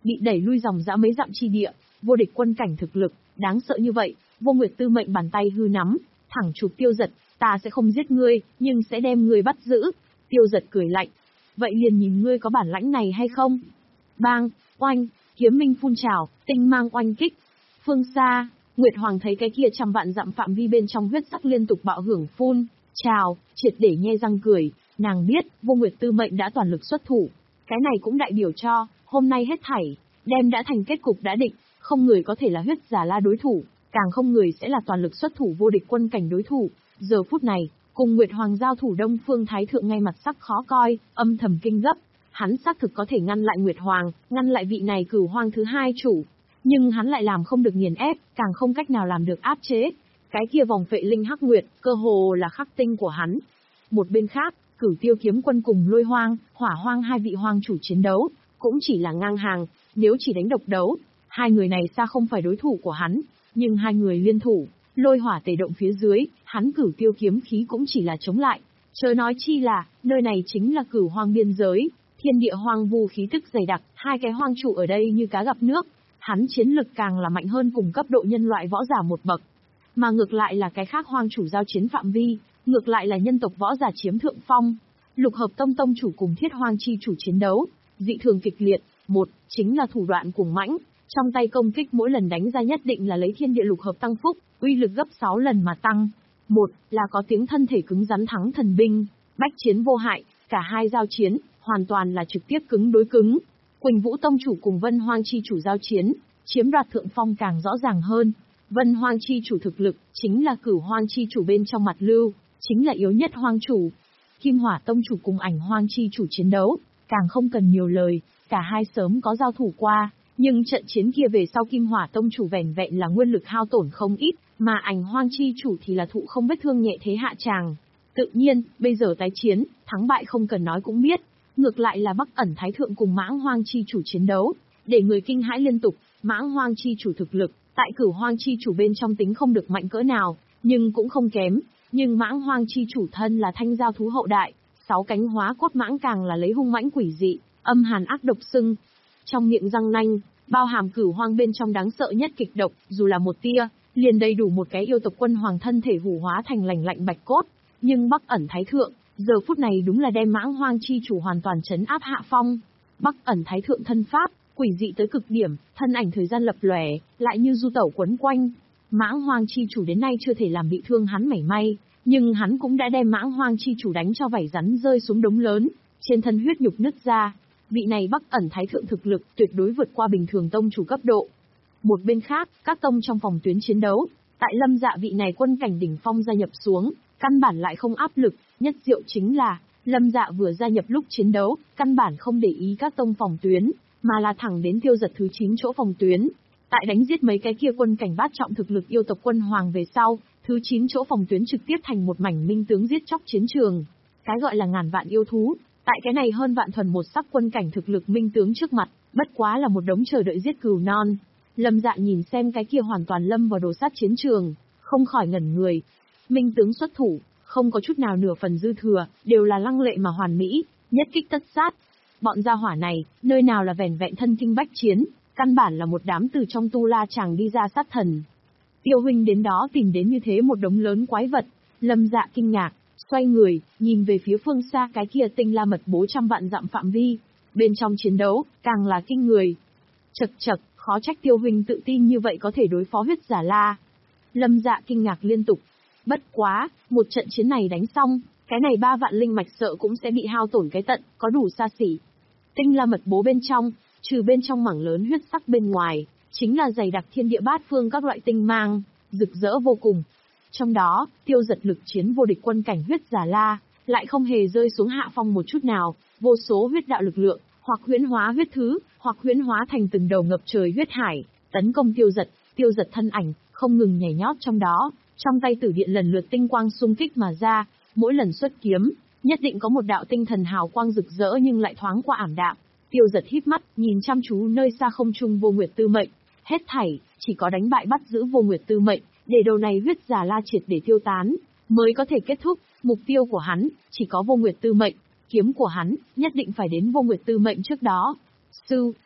bị đẩy lui dòng dã mấy dặm chi địa, vô địch quân cảnh thực lực, đáng sợ như vậy, Vô Nguyệt Tư Mệnh bàn tay hư nắm, thẳng chụp Tiêu Dật, ta sẽ không giết ngươi, nhưng sẽ đem ngươi bắt giữ. Tiêu Dật cười lạnh, vậy liền nhìn ngươi có bản lãnh này hay không. Bang, oanh, kiếm minh phun trào, tinh mang oanh kích. Phương xa, Nguyệt Hoàng thấy cái kia trăm vạn dặm phạm vi bên trong huyết sắc liên tục bạo hưởng phun trào, triệt để nhe răng cười, nàng biết, Vô Nguyệt Tư Mệnh đã toàn lực xuất thủ. Cái này cũng đại biểu cho, hôm nay hết thảy, đem đã thành kết cục đã định, không người có thể là huyết giả la đối thủ, càng không người sẽ là toàn lực xuất thủ vô địch quân cảnh đối thủ. Giờ phút này, cùng Nguyệt Hoàng giao thủ Đông Phương Thái Thượng ngay mặt sắc khó coi, âm thầm kinh gấp. Hắn xác thực có thể ngăn lại Nguyệt Hoàng, ngăn lại vị này Cửu Hoang thứ hai chủ, nhưng hắn lại làm không được nghiền ép, càng không cách nào làm được áp chế. Cái kia vòng phệ linh hắc nguyệt, cơ hồ là khắc tinh của hắn. Một bên khác, Cửu Tiêu Kiếm Quân cùng Lôi Hoang, Hỏa Hoang hai vị hoang chủ chiến đấu, cũng chỉ là ngang hàng, nếu chỉ đánh độc đấu, hai người này xa không phải đối thủ của hắn, nhưng hai người liên thủ, lôi hỏa tề động phía dưới, hắn Cửu Tiêu kiếm khí cũng chỉ là chống lại. Chớ nói chi là, nơi này chính là Cửu Hoang biên giới, thiên địa hoang vu khí tức dày đặc, hai cái hoang chủ ở đây như cá gặp nước, hắn chiến lực càng là mạnh hơn cùng cấp độ nhân loại võ giả một bậc. Mà ngược lại là cái khác hoang chủ giao chiến phạm vi, ngược lại là nhân tộc võ giả chiếm thượng phong. Lục Hợp Tông tông chủ cùng Thiết Hoang chi chủ chiến đấu, dị thường kịch liệt, một, chính là thủ đoạn cuồng mãnh, trong tay công kích mỗi lần đánh ra nhất định là lấy thiên địa lục hợp tăng phúc, uy lực gấp sáu lần mà tăng. Một, là có tiếng thân thể cứng rắn thắng thần binh, bách chiến vô hại, cả hai giao chiến, hoàn toàn là trực tiếp cứng đối cứng. Quỳnh Vũ tông chủ cùng Vân Hoang chi chủ giao chiến, chiếm đoạt thượng phong càng rõ ràng hơn. Vân Hoang chi chủ thực lực, chính là Cửu Hoang chi chủ bên trong mặt lưu, chính là yếu nhất hoang chủ. Kim Hỏa tông chủ cùng Ảnh Hoang chi chủ chiến đấu, càng không cần nhiều lời, cả hai sớm có giao thủ qua, nhưng trận chiến kia về sau Kim Hỏa tông chủ vẻn vẹn là nguyên lực hao tổn không ít, mà Ảnh Hoang chi chủ thì là thụ không vết thương nhẹ thế hạ tràng. Tự nhiên, bây giờ tái chiến, thắng bại không cần nói cũng biết, ngược lại là Bắc Ẩn Thái Thượng cùng Mãng Hoang chi chủ chiến đấu, để người kinh hãi liên tục. Mãng Hoang chi chủ thực lực, tại Cửu Hoang chi chủ bên trong tính không được mạnh cỡ nào, nhưng cũng không kém, nhưng Mãng Hoang chi chủ thân là thanh giao thú hậu đại, sáu cánh hóa cốt mãng càng là lấy hung mãnh quỷ dị, âm hàn ác độc xưng. Trong miệng răng nanh, bao hàm Cửu Hoang bên trong đáng sợ nhất kịch độc, dù là một tia, liền đầy đủ một cái yêu tộc quân hoàng thân thể hủ hóa thành lành lạnh bạch cốt. Nhưng Bắc Ẩn Thái Thượng, giờ phút này đúng là đem Mãng Hoang chi chủ hoàn toàn trấn áp hạ phong. Bắc Ẩn Thái Thượng thân pháp, quỷ dị tới cực điểm, thân ảnh thời gian lập lòe, lại như du tẩu quấn quanh. Mãng Hoang chi chủ đến nay chưa thể làm bị thương hắn mảy may, nhưng hắn cũng đã đem Mãng Hoang chi chủ đánh cho vảy rắn rơi xuống đống lớn, trên thân huyết nhục nứt ra. Vị này Bắc Ẩn Thái Thượng thực lực tuyệt đối vượt qua bình thường tông chủ cấp độ. Một bên khác, các tông trong phòng tuyến chiến đấu, tại Lâm Dạ vị này quân cảnh đỉnh phong gia nhập xuống, căn bản lại không áp lực, nhất diệu chính là, Lâm Dạ vừa gia nhập lúc chiến đấu, căn bản không để ý các tông phòng tuyến, mà là thẳng đến tiêu giật thứ chín chỗ phòng tuyến. Tại đánh giết mấy cái kia quân cảnh bát trọng thực lực yêu tộc quân hoàng về sau, thứ chín chỗ phòng tuyến trực tiếp thành một mảnh minh tướng giết chóc chiến trường. Cái gọi là ngàn vạn yêu thú, tại cái này hơn vạn thuần một sắc quân cảnh thực lực minh tướng trước mặt, bất quá là một đống chờ đợi giết cừu non. Lâm Dạ nhìn xem cái kia hoàn toàn lâm vào đồ sát chiến trường, không khỏi ngẩn người. Minh tướng xuất thủ, không có chút nào nửa phần dư thừa, đều là lăng lệ mà hoàn mỹ, nhất kích tất sát. Bọn gia hỏa này, nơi nào là vẻn vẹn thân kinh bách chiến, căn bản là một đám từ trong tu la chàng đi ra sát thần. Tiêu huynh đến đó tìm đến như thế một đống lớn quái vật, Lâm Dạ kinh ngạc, xoay người, nhìn về phía phương xa cái kia tinh la mật bố trăm vạn dặm phạm vi, bên trong chiến đấu, càng là kinh người. Chật chật, khó trách Tiêu huynh tự tin như vậy có thể đối phó huyết giả la. Lâm Dạ kinh ngạc liên tục. Bất quá, một trận chiến này đánh xong, cái này ba vạn linh mạch sợ cũng sẽ bị hao tổn cái tận, có đủ xa xỉ. Tinh la mật bố bên trong, trừ bên trong mảng lớn huyết sắc bên ngoài, chính là dày đặc thiên địa bát phương các loại tinh mang, rực rỡ vô cùng. Trong đó, tiêu giật lực chiến vô địch quân cảnh huyết giả la, lại không hề rơi xuống hạ phong một chút nào, vô số huyết đạo lực lượng, hoặc huyễn hóa huyết thứ, hoặc huyễn hóa thành từng đầu ngập trời huyết hải, tấn công tiêu giật, tiêu giật thân ảnh, không ngừng nhảy nhót trong đó, trong tay tử điện lần lượt tinh quang xung kích mà ra, mỗi lần xuất kiếm, nhất định có một đạo tinh thần hào quang rực rỡ nhưng lại thoáng qua ảm đạm. Tiêu giật híp mắt, nhìn chăm chú nơi xa không trung Vô Nguyệt Tư Mệnh, hết thảy, chỉ có đánh bại bắt giữ Vô Nguyệt Tư Mệnh, để đầu này huyết giả la triệt để tiêu tán, mới có thể kết thúc. Mục tiêu của hắn, chỉ có Vô Nguyệt Tư Mệnh, kiếm của hắn, nhất định phải đến Vô Nguyệt Tư Mệnh trước đó. Sư,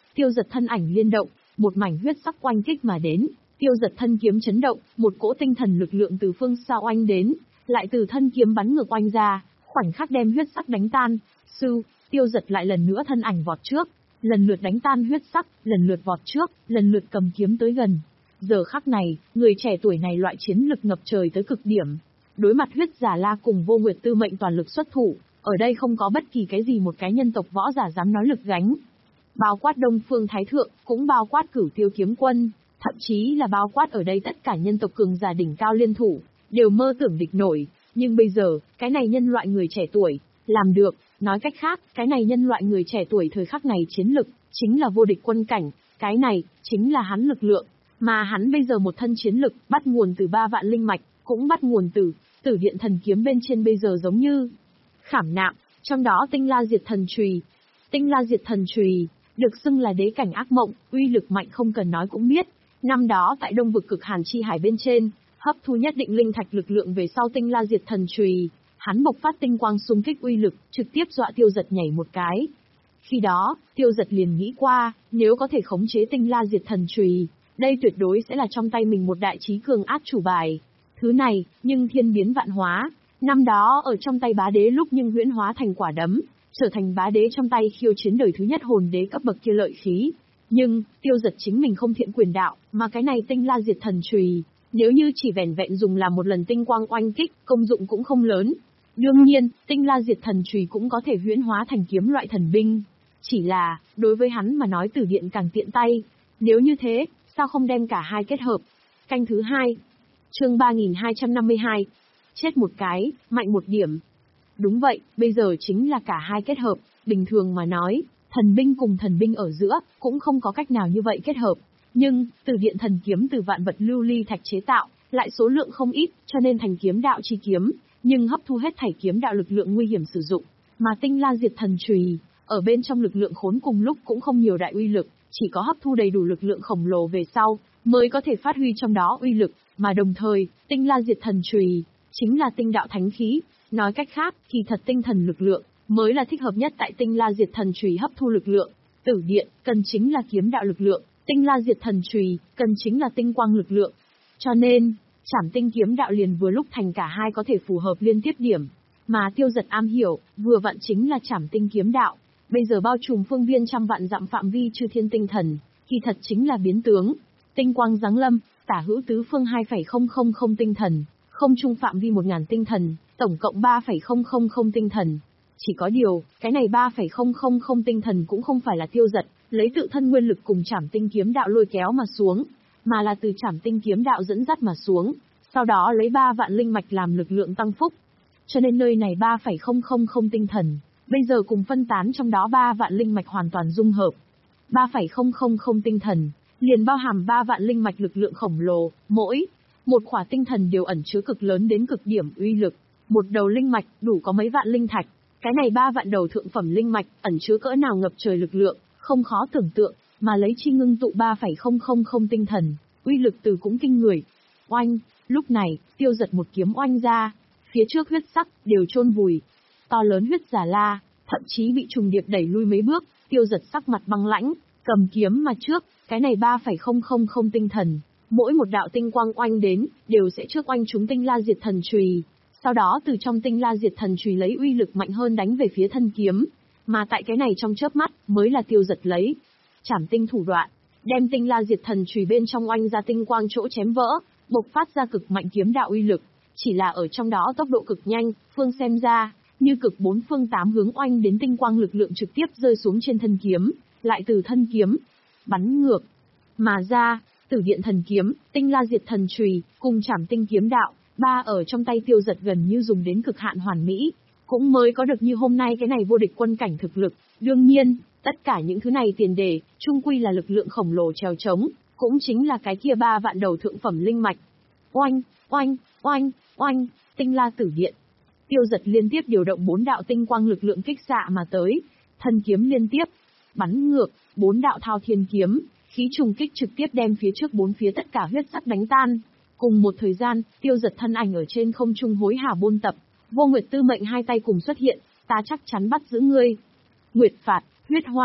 Tiêu Giật thân ảnh liên động, một mảnh huyết sắc oanh kích mà đến. Tiêu Giật thân kiếm chấn động, một cỗ tinh thần lực lượng từ phương xa oanh đến, lại từ thân kiếm bắn ngược oanh ra, khoảnh khắc đem huyết sắc đánh tan. Sư, Tiêu Giật lại lần nữa thân ảnh vọt trước, lần lượt đánh tan huyết sắc, lần lượt vọt trước, lần lượt cầm kiếm tới gần. Giờ khắc này, người trẻ tuổi này loại chiến lực ngập trời tới cực điểm. Đối mặt huyết giả la cùng Vô Nguyệt Tư Mệnh toàn lực xuất thủ, ở đây không có bất kỳ cái gì một cái nhân tộc võ giả dám nói lực gánh. Bao quát Đông Phương Thái Thượng, cũng bao quát Cửu Tiêu Kiếm Quân, thậm chí là bao quát ở đây tất cả nhân tộc cường giả đỉnh cao liên thủ, đều mơ tưởng địch nổi. Nhưng bây giờ, cái này nhân loại người trẻ tuổi, làm được, nói cách khác, cái này nhân loại người trẻ tuổi thời khắc này chiến lực, chính là vô địch quân cảnh, cái này, chính là hắn lực lượng. Mà hắn bây giờ một thân chiến lực, bắt nguồn từ ba vạn linh mạch, cũng bắt nguồn từ Tử Điện Thần Kiếm bên trên bây giờ giống như khảm nạm, trong đó Tinh La Diệt Thần Chùy. Tinh La Diệt Thần Chùy, được xưng là đế cảnh ác mộng, uy lực mạnh không cần nói cũng biết. Năm đó tại Đông vực Cực Hàn Chi Hải bên trên, hấp thu nhất định linh thạch lực lượng về sau Tinh La Diệt Thần Chùy, hắn bộc phát tinh quang xung kích uy lực, trực tiếp dọa Tiêu Giật nhảy một cái. Khi đó, Tiêu Giật liền nghĩ qua, nếu có thể khống chế Tinh La Diệt Thần Chùy, đây tuyệt đối sẽ là trong tay mình một đại trí cường át chủ bài. Thứ này, nhưng thiên biến vạn hóa, năm đó ở trong tay bá đế lúc nhưng huyễn hóa thành quả đấm, trở thành bá đế trong tay khiêu chiến đời thứ nhất hồn đế cấp bậc kia lợi khí. Nhưng, Tiêu Giật chính mình không thiện quyền đạo, mà cái này Tinh La Diệt Thần Chùy, nếu như chỉ vẻn vẹn dùng làm một lần tinh quang oanh kích, công dụng cũng không lớn. Đương nhiên, Tinh La Diệt Thần Chùy cũng có thể huyễn hóa thành kiếm loại thần binh. Chỉ là, đối với hắn mà nói Tử Điện càng tiện tay. Nếu như thế, sao không đem cả hai kết hợp? Canh thứ hai. Chương ba nghìn hai trăm năm mươi hai. Chết một cái, mạnh một điểm. Đúng vậy, bây giờ chính là cả hai kết hợp, bình thường mà nói, thần binh cùng thần binh ở giữa, cũng không có cách nào như vậy kết hợp. Nhưng, Tử Điện Thần Kiếm từ vạn vật lưu ly thạch chế tạo, lại số lượng không ít, cho nên thành kiếm đạo chi kiếm, nhưng hấp thu hết thảy kiếm đạo lực lượng nguy hiểm sử dụng. Mà Tinh La Diệt Thần Chùy, ở bên trong lực lượng khốn cùng lúc cũng không nhiều đại uy lực, chỉ có hấp thu đầy đủ lực lượng khổng lồ về sau, mới có thể phát huy trong đó uy lực, mà đồng thời, Tinh La Diệt Thần Chùy chính là tinh đạo thánh khí, nói cách khác, kỳ thật tinh thần lực lượng mới là thích hợp nhất tại Tinh La Diệt Thần Chùy hấp thu lực lượng. Tử Điện cần chính là kiếm đạo lực lượng, Tinh La Diệt Thần Chùy cần chính là tinh quang lực lượng. Cho nên, Trảm Tinh kiếm đạo liền vừa lúc thành cả hai có thể phù hợp liên tiếp điểm, mà Tiêu Giật am hiểu, vừa vặn chính là Trảm Tinh kiếm đạo. Bây giờ bao trùm phương viên trăm vạn dặm phạm vi chư thiên tinh thần, kỳ thật chính là biến tướng. Tinh quang giáng lâm, tả hữu tứ phương hai phẩy không không không tinh thần, không trung phạm vi một nghìn tinh thần, tổng cộng ba phẩy không không không tinh thần. Chỉ có điều, cái này ba phẩy không không không tinh thần cũng không phải là Tiêu Giật lấy tự thân nguyên lực cùng Trảm Tinh kiếm đạo lôi kéo mà xuống, mà là từ Trảm Tinh kiếm đạo dẫn dắt mà xuống, sau đó lấy ba vạn linh mạch làm lực lượng tăng phúc. Cho nên nơi này ba phẩy không không không tinh thần, bây giờ cùng phân tán trong đó ba vạn linh mạch hoàn toàn dung hợp. ba phẩy không không không tinh thần, liền bao hàm ba vạn linh mạch lực lượng khổng lồ, mỗi một khỏa tinh thần đều ẩn chứa cực lớn đến cực điểm uy lực. Một đầu linh mạch đủ có mấy vạn linh thạch, cái này ba vạn đầu thượng phẩm linh mạch ẩn chứa cỡ nào ngập trời lực lượng, không khó tưởng tượng, mà lấy chi ngưng tụ ba phẩy không không không tinh thần, uy lực từ cũng kinh người. Oanh, lúc này, Tiêu Giật một kiếm oanh ra, phía trước huyết sắc đều chôn vùi. To lớn huyết giả la, thậm chí bị trùng điệp đẩy lui mấy bước, Tiêu Giật sắc mặt băng lãnh, cầm kiếm mà trước, cái này ba phẩy không không không tinh thần, mỗi một đạo tinh quang oanh đến, đều sẽ trước oanh trúng Tinh La Diệt Thần Chùy, sau đó từ trong Tinh La Diệt Thần Chùy lấy uy lực mạnh hơn đánh về phía thân kiếm, mà tại cái này trong chớp mắt, mới là Tiêu Giật lấy Trảm Tinh thủ đoạn, đem Tinh La Diệt Thần Chùy bên trong oanh ra tinh quang chỗ chém vỡ, bộc phát ra cực mạnh kiếm đạo uy lực, chỉ là ở trong đó tốc độ cực nhanh, phương xem ra, như cực bốn phương tám hướng oanh đến tinh quang lực lượng trực tiếp rơi xuống trên thân kiếm, lại từ thân kiếm bắn ngược mà ra. Tử Điện Thần Kiếm, Tinh La Diệt Thần Chùy cùng Trảm Tinh kiếm đạo, ba ở trong tay Tiêu Giật gần như dùng đến cực hạn hoàn mỹ, cũng mới có được như hôm nay cái này vô địch quân cảnh thực lực. Đương nhiên, tất cả những thứ này tiền đề, chung quy là lực lượng khổng lồ trèo trống, cũng chính là cái kia ba vạn đầu thượng phẩm linh mạch. Oanh, oanh, oanh, oanh, Tinh La Tử Điện. Tiêu Giật liên tiếp điều động bốn đạo tinh quang lực lượng kích xạ mà tới, thân kiếm liên tiếp bắn ngược, bốn đạo thao thiên kiếm, khí trùng kích trực tiếp đem phía trước bốn phía tất cả huyết sắc đánh tan. Cùng một thời gian, Tiêu Giật thân ảnh ở trên không trung hối hả buôn tập, Vô Nguyệt Tư Mệnh hai tay cùng xuất hiện, ta chắc chắn bắt giữ ngươi. Nguyệt phạt, huyết hoa,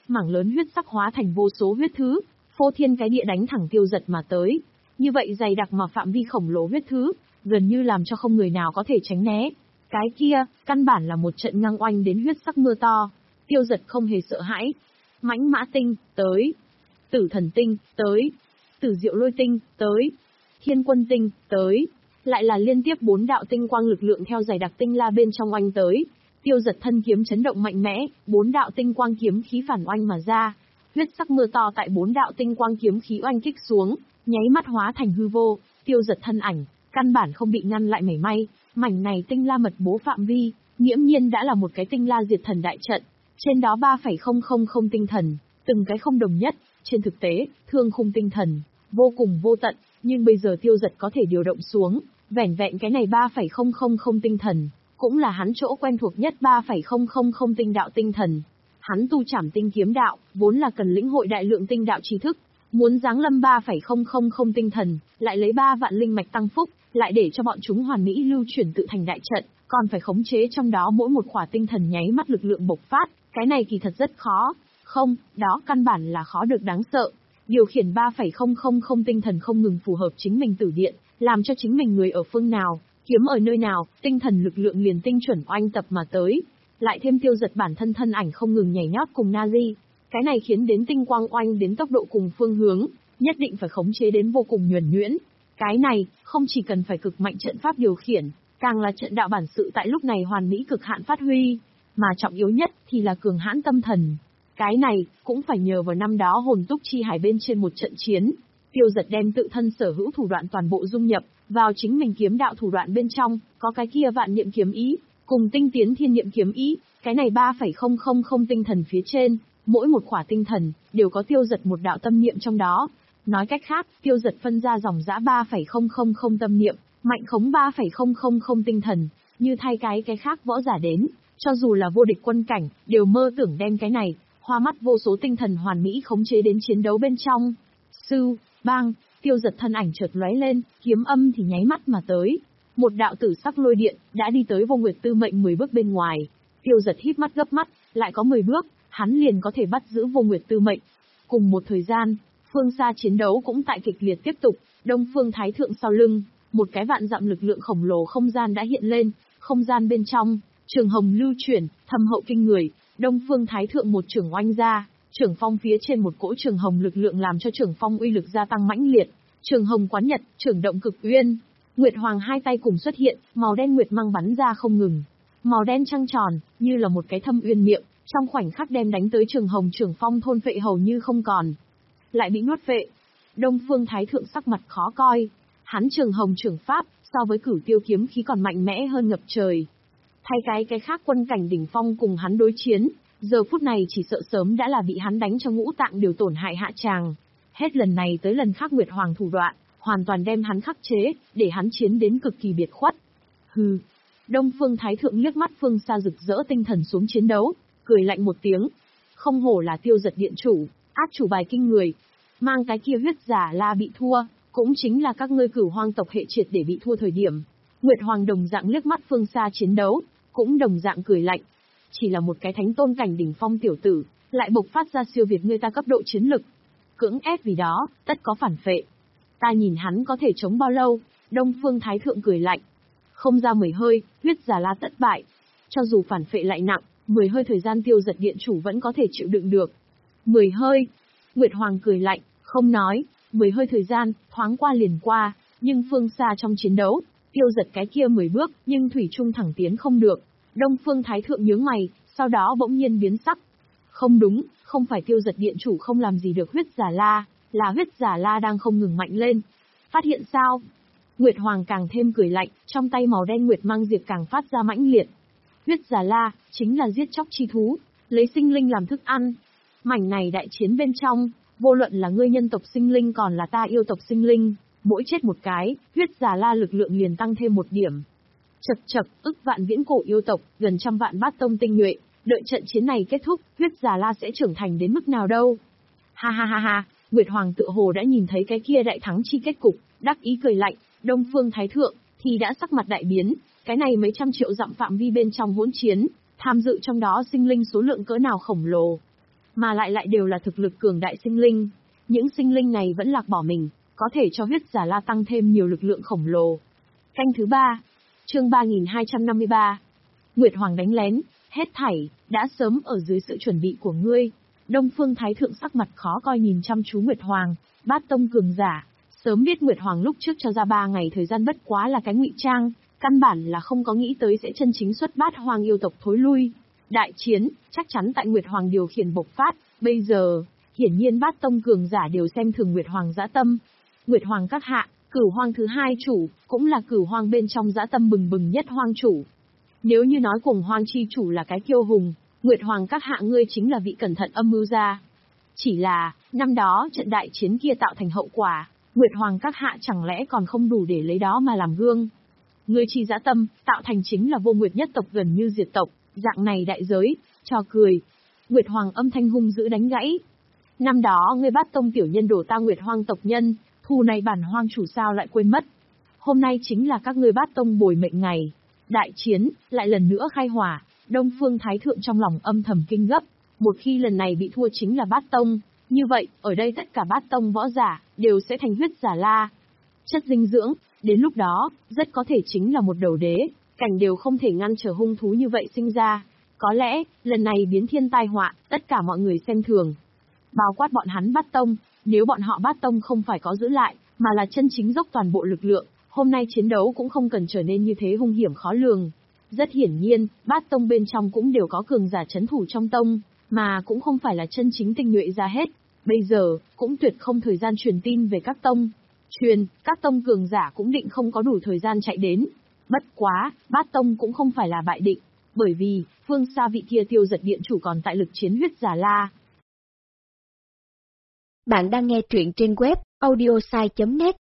mảng lớn huyết sắc hóa thành vô số huyết thứ, phô thiên cái địa đánh thẳng Tiêu Dật mà tới. Như vậy dày đặc mà phạm vi khổng lồ huyết thứ, gần như làm cho không người nào có thể tránh né. Cái kia, căn bản là một trận ngang oanh đến huyết sắc mưa to. Tiêu Dật không hề sợ hãi. Mãnh Mã Tinh, tới. Tử Thần Tinh, tới. Tử Diệu Lôi Tinh, tới. Thiên Quân Tinh, tới. Lại là liên tiếp bốn đạo tinh quang lực lượng theo dày đặc tinh la bên trong oanh tới. Tiêu Dật thân kiếm chấn động mạnh mẽ, bốn đạo tinh quang kiếm khí phản oanh mà ra. Huyết sắc mưa to tại bốn đạo tinh quang kiếm khí oanh kích xuống, nháy mắt hóa thành hư vô. Tiêu Dật thân ảnh, căn bản không bị ngăn lại mảy may. Mảnh này tinh la mật bố phạm vi, nghiễm nhiên đã là một cái tinh la diệt thần đại trận. Trên đó ba phẩy không không không tinh thần, từng cái không đồng nhất. Trên thực tế, thương khung tinh thần, vô cùng vô tận, nhưng bây giờ Tiêu Dật có thể điều động xuống. Vẻn vẹn cái này ba phẩy không không không tinh thần, cũng là hắn chỗ quen thuộc nhất ba phẩy không không không tinh đạo tinh thần. Hắn tu trảm tinh kiếm đạo, vốn là cần lĩnh hội đại lượng tinh đạo tri thức, muốn giáng lâm ba phẩy không không không tinh thần, lại lấy ba vạn linh mạch tăng phúc, lại để cho bọn chúng hoàn mỹ lưu chuyển tự thành đại trận, còn phải khống chế trong đó mỗi một khỏa tinh thần nháy mắt lực lượng bộc phát, cái này kỳ thật rất khó. Không, đó căn bản là khó được đáng sợ. Điều khiển ba phẩy không không không tinh thần không ngừng phù hợp chính mình tử điện, làm cho chính mình người ở phương nào, kiếm ở nơi nào, tinh thần lực lượng liền tinh chuẩn oanh tập mà tới. Lại thêm Tiêu Dật bản thân thân ảnh không ngừng nhảy nhót cùng Nazi, cái này khiến đến tinh quang oanh đến tốc độ cùng phương hướng, nhất định phải khống chế đến vô cùng nhuần nhuyễn. Cái này, không chỉ cần phải cực mạnh trận pháp điều khiển, càng là trận đạo bản sự tại lúc này hoàn mỹ cực hạn phát huy, mà trọng yếu nhất thì là cường hãn tâm thần. Cái này, cũng phải nhờ vào năm đó hồn túc chi hải bên trên một trận chiến. Tiêu Dật đem tự thân sở hữu thủ đoạn toàn bộ dung nhập vào chính mình kiếm đạo thủ đoạn bên trong, có cái kia vạn niệm kiếm ý, cùng tinh tiến thiên niệm kiếm ý, cái này ba phẩy không không không tinh thần phía trên, mỗi một khỏa tinh thần đều có Tiêu Dật một đạo tâm niệm trong đó. Nói cách khác, Tiêu Dật phân ra dòng dã ba phẩy không không không tâm niệm, mạnh khống ba phẩy không không không tinh thần, như thay cái cái khác võ giả đến, cho dù là vô địch quân cảnh, đều mơ tưởng đem cái này, hoa mắt vô số tinh thần hoàn mỹ khống chế đến chiến đấu bên trong. Sư, bang, Tiêu Dật thân ảnh chợt lóe lên, kiếm âm thì nháy mắt mà tới. Một đạo tử sắc lôi điện, đã đi tới Vô Nguyệt Tư Mệnh mười bước bên ngoài. Tiêu Dật híp mắt gấp mắt, lại có mười bước, hắn liền có thể bắt giữ Vô Nguyệt Tư Mệnh. Cùng một thời gian, phương xa chiến đấu cũng tại kịch liệt tiếp tục, Đông Phương Thái Thượng sau lưng, một cái vạn dặm lực lượng khổng lồ không gian đã hiện lên, không gian bên trong, trường hồng lưu chuyển, thâm hậu kinh người, Đông Phương Thái Thượng một trường oanh ra, trường phong phía trên một cỗ trường hồng lực lượng làm cho trường phong uy lực gia tăng mãnh liệt, trường hồng quán nhật, trường động cực uyên, Nguyệt Hoàng hai tay cùng xuất hiện, màu đen nguyệt mang bắn ra không ngừng, màu đen trăng tròn, như là một cái thâm uyên miệng, trong khoảnh khắc đem đánh tới trường hồng trường phong thôn phệ hầu như không còn, lại bị nuốt phệ. Đông Phương Thái Thượng sắc mặt khó coi, hắn trường hồng trường pháp, so với Cửu Tiêu kiếm khí còn mạnh mẽ hơn ngập trời. Thay cái cái khác quân cảnh đỉnh phong cùng hắn đối chiến, giờ phút này chỉ sợ sớm đã là bị hắn đánh cho ngũ tạng đều tổn hại hạ tràng. Hết lần này tới lần khác Nguyệt Hoàng thủ đoạn, hoàn toàn đem hắn khắc chế, để hắn chiến đến cực kỳ biệt khuất. Hừ. Đông Phương Thái Thượng liếc mắt phương xa rực rỡ tinh thần xuống chiến đấu, cười lạnh một tiếng. Không hổ là Tiêu Dật điện chủ, át chủ bài kinh người. Mang cái kia huyết giả la bị thua, cũng chính là các ngươi Cửu Hoang tộc hệ triệt để bị thua thời điểm. Nguyệt Hoàng đồng dạng liếc mắt phương xa chiến đấu, cũng đồng dạng cười lạnh. Chỉ là một cái thánh tôn cảnh đỉnh phong tiểu tử, lại bộc phát ra siêu việt người ta cấp độ chiến lực. Cưỡng ép vì đó, tất có phản phệ. Ta nhìn hắn có thể chống bao lâu, Đông Phương Thái Thượng cười lạnh. Không ra mười hơi, huyết giả la tất bại. Cho dù phản phệ lại nặng, mười hơi thời gian Tiêu Dật điện chủ vẫn có thể chịu đựng được. Mười hơi. Nguyệt Hoàng cười lạnh, không nói, mười hơi thời gian, thoáng qua liền qua, nhưng phương xa trong chiến đấu, Tiêu Dật cái kia mười bước, nhưng thủy chung thẳng tiến không được. Đông Phương Thái Thượng nhướng mày, sau đó bỗng nhiên biến sắc. Không đúng, không phải Tiêu Dật điện chủ không làm gì được huyết giả la, là huyết giả la đang không ngừng mạnh lên. Phát hiện sao? Nguyệt Hoàng càng thêm cười lạnh, trong tay màu đen nguyệt mang diệp càng phát ra mãnh liệt. Huyết giả la, chính là giết chóc chi thú, lấy sinh linh làm thức ăn. Mảnh này đại chiến bên trong, vô luận là ngươi nhân tộc sinh linh còn là ta yêu tộc sinh linh, mỗi chết một cái, huyết giả la lực lượng liền tăng thêm một điểm. Chật chật, ức vạn viễn cổ yêu tộc, gần trăm vạn bát tông tinh nhuệ, đợi trận chiến này kết thúc, huyết giả la sẽ trưởng thành đến mức nào đâu. Ha ha ha ha, Nguyệt Hoàng tựa hồ đã nhìn thấy cái kia đại thắng chi kết cục, đắc ý cười lạnh, Đông Phương Thái Thượng thì đã sắc mặt đại biến, cái này mấy trăm triệu dặm phạm vi bên trong hỗn chiến, tham dự trong đó sinh linh số lượng cỡ nào khổng lồ. mà lại lại đều là thực lực cường đại sinh linh. Những sinh linh này vẫn lạc bỏ mình, có thể cho huyết giả la tăng thêm nhiều lực lượng khổng lồ. Canh thứ ba, chương ba nghìn hai trăm năm mươi ba. Nguyệt Hoàng đánh lén, hết thảy đã sớm ở dưới sự chuẩn bị của ngươi. Đông Phương Thái Thượng sắc mặt khó coi nhìn chăm chú Nguyệt Hoàng, Bát tông cường giả, sớm biết Nguyệt Hoàng lúc trước cho ra ba ngày thời gian bất quá là cái ngụy trang, căn bản là không có nghĩ tới sẽ chân chính xuất Bát Hoang yêu tộc thối lui. Đại chiến, chắc chắn tại Nguyệt Hoàng điều khiển bộc phát, bây giờ, hiển nhiên Bát tông cường giả đều xem thường Nguyệt Hoàng dã tâm. Nguyệt Hoàng các hạ, Cửu Hoang thứ hai chủ, cũng là Cửu Hoang bên trong dã tâm bừng bừng nhất hoang chủ. Nếu như nói Cuồng Hoang chi chủ là cái kiêu hùng, Nguyệt Hoàng các hạ ngươi chính là vị cẩn thận âm mưu gia. Chỉ là, năm đó trận đại chiến kia tạo thành hậu quả, Nguyệt Hoàng các hạ chẳng lẽ còn không đủ để lấy đó mà làm gương. Ngươi chi dã tâm, tạo thành chính là Vô Nguyệt nhất tộc gần như diệt tộc, dạng này đại giới, trò cười. Nguyệt Hoàng âm thanh hung dữ đánh gãy. Năm đó ngươi Bát tông tiểu nhân đổ ta Nguyệt Hoang tộc nhân, thù này bản hoang chủ sao lại quên mất. Hôm nay chính là các ngươi Bát tông bồi mệnh ngày. Đại chiến, lại lần nữa khai hỏa, Đông Phương Thái Thượng trong lòng âm thầm kinh gấp, một khi lần này bị thua chính là Bát tông, như vậy, ở đây tất cả Bát tông võ giả, đều sẽ thành huyết giả la. Chất dinh dưỡng, đến lúc đó, rất có thể chính là một đầu đế, cảnh đều không thể ngăn trở hung thú như vậy sinh ra. Có lẽ, lần này biến thiên tai họa, tất cả mọi người xem thường. Bao quát bọn hắn Bát tông, nếu bọn họ Bát tông không phải có giữ lại, mà là chân chính dốc toàn bộ lực lượng, hôm nay chiến đấu cũng không cần trở nên như thế hung hiểm khó lường. Rất hiển nhiên, Bát tông bên trong cũng đều có cường giả chấn thủ trong tông, mà cũng không phải là chân chính tinh nhuệ ra hết. Bây giờ, cũng tuyệt không thời gian truyền tin về các tông. Truyền, các tông cường giả cũng định không có đủ thời gian chạy đến. Bất quá, Bát tông cũng không phải là bại định, bởi vì, phương xa vị kia Tiêu Giật điện chủ còn tại lực chiến huyết giả la. Bạn đang nghe truyện trên web audiosai chấm net.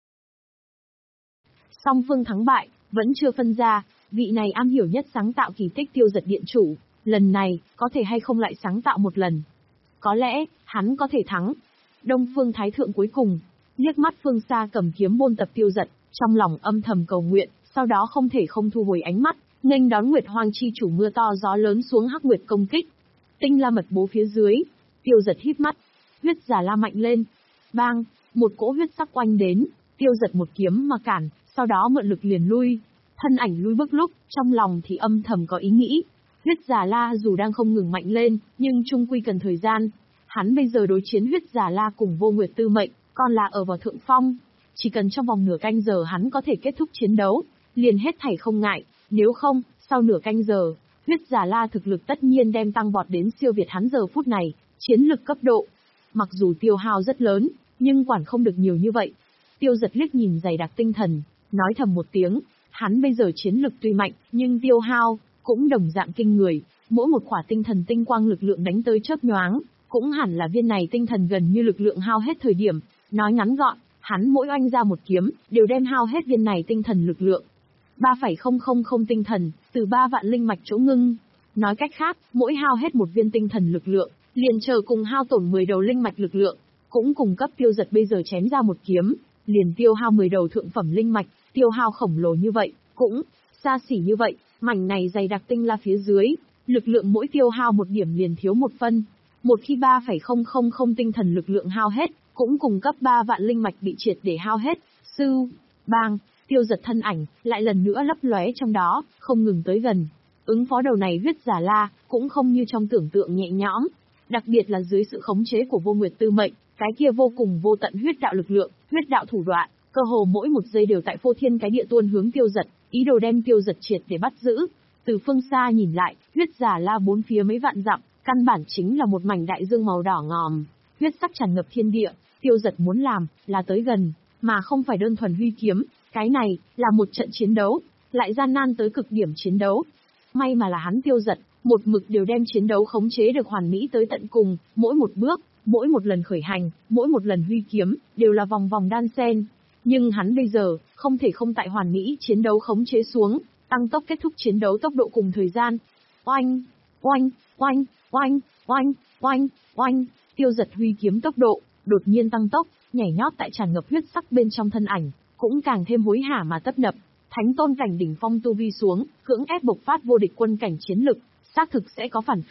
Song phương thắng bại, vẫn chưa phân ra, vị này am hiểu nhất sáng tạo kỳ tích Tiêu Giật điện chủ, lần này, có thể hay không lại sáng tạo một lần. Có lẽ, hắn có thể thắng. Đông Phương Thái Thượng cuối cùng, liếc mắt phương xa cầm kiếm môn tập Tiêu Giật, trong lòng âm thầm cầu nguyện, sau đó không thể không thu hồi ánh mắt, nghênh đón Nguyệt Hoang chi chủ mưa to gió lớn xuống hắc nguyệt công kích. Tinh la mật bố phía dưới, Tiêu Giật híp mắt, huyết giả la mạnh lên. Bang, một cỗ huyết sắc quanh đến, Tiêu Giật một kiếm mà cản, sau đó mượn lực liền lui. Thân ảnh lui bước lúc, trong lòng thì âm thầm có ý nghĩ. Huyết giả la dù đang không ngừng mạnh lên, nhưng chung quy cần thời gian. Hắn bây giờ đối chiến huyết giả la cùng Vô Nguyệt Tư Mệnh, còn là ở vào thượng phong. Chỉ cần trong vòng nửa canh giờ hắn có thể kết thúc chiến đấu, liền hết thảy không ngại. Nếu không, sau nửa canh giờ, huyết giả la thực lực tất nhiên đem tăng vọt đến siêu việt hắn giờ phút này, chiến lực cấp độ. Mặc dù tiêu hao rất lớn, nhưng quản không được nhiều như vậy. Tiêu Giật liếc nhìn dày đặc tinh thần, nói thầm một tiếng, hắn bây giờ chiến lực tuy mạnh, nhưng tiêu hao cũng đồng dạng kinh người, mỗi một khỏa tinh thần tinh quang lực lượng đánh tới chớp nhoáng, cũng hẳn là viên này tinh thần gần như lực lượng hao hết thời điểm. Nói ngắn gọn, hắn mỗi oanh ra một kiếm, đều đem hao hết viên này tinh thần lực lượng. ba phẩy không không không tinh thần, từ ba vạn linh mạch chỗ ngưng. Nói cách khác, mỗi hao hết một viên tinh thần lực lượng, liền chờ cùng hao tổn mười đầu linh mạch lực lượng, cũng cùng cấp Tiêu Giật bây giờ chém ra một kiếm, liền tiêu hao mười đầu thượng phẩm linh mạch, tiêu hao khổng lồ như vậy, cũng xa xỉ như vậy, mảnh này dày đặc tinh la phía dưới, lực lượng mỗi tiêu hao một điểm liền thiếu một phân. Một khi ba phẩy không không không tinh thần lực lượng hao hết, cũng cùng cấp ba vạn linh mạch bị triệt để hao hết. Sư, bang, Tiêu Giật thân ảnh, lại lần nữa lấp lóe trong đó, không ngừng tới gần. Ứng phó đầu này huyết giả la, cũng không như trong tưởng tượng nhẹ nhõm. Đặc biệt là dưới sự khống chế của Vô Nguyệt Tư Mệnh, cái kia vô cùng vô tận huyết đạo lực lượng, huyết đạo thủ đoạn, cơ hồ mỗi một giây đều tại phô thiên cái địa tuôn hướng Tiêu Giật, ý đồ đem Tiêu Giật triệt để bắt giữ. Từ phương xa nhìn lại, huyết giả la bốn phía mấy vạn dặm, căn bản chính là một mảnh đại dương màu đỏ ngòm, huyết sắc tràn ngập thiên địa. Tiêu Giật muốn làm là tới gần, mà không phải đơn thuần huy kiếm. Cái này là một trận chiến đấu, lại gian nan tới cực điểm chiến đấu. May mà là hắn Tiêu Giật, một mực đều đem chiến đấu khống chế được hoàn mỹ tới tận cùng, mỗi một bước, mỗi một lần khởi hành, mỗi một lần huy kiếm, đều là vòng vòng đan xen. Nhưng hắn bây giờ, không thể không tại hoàn mỹ chiến đấu khống chế xuống, tăng tốc kết thúc chiến đấu tốc độ cùng thời gian. Oanh, oanh, oanh, oanh, oanh, oanh, oanh, Tiêu Giật huy kiếm tốc độ, đột nhiên tăng tốc, nhảy nhót tại tràn ngập huyết sắc bên trong thân ảnh, cũng càng thêm hối hả mà tấp nập. Thánh tôn cảnh đỉnh phong tu vi xuống, cưỡng ép bộc phát vô địch quân cảnh chiến lực, xác thực sẽ có phản phệ.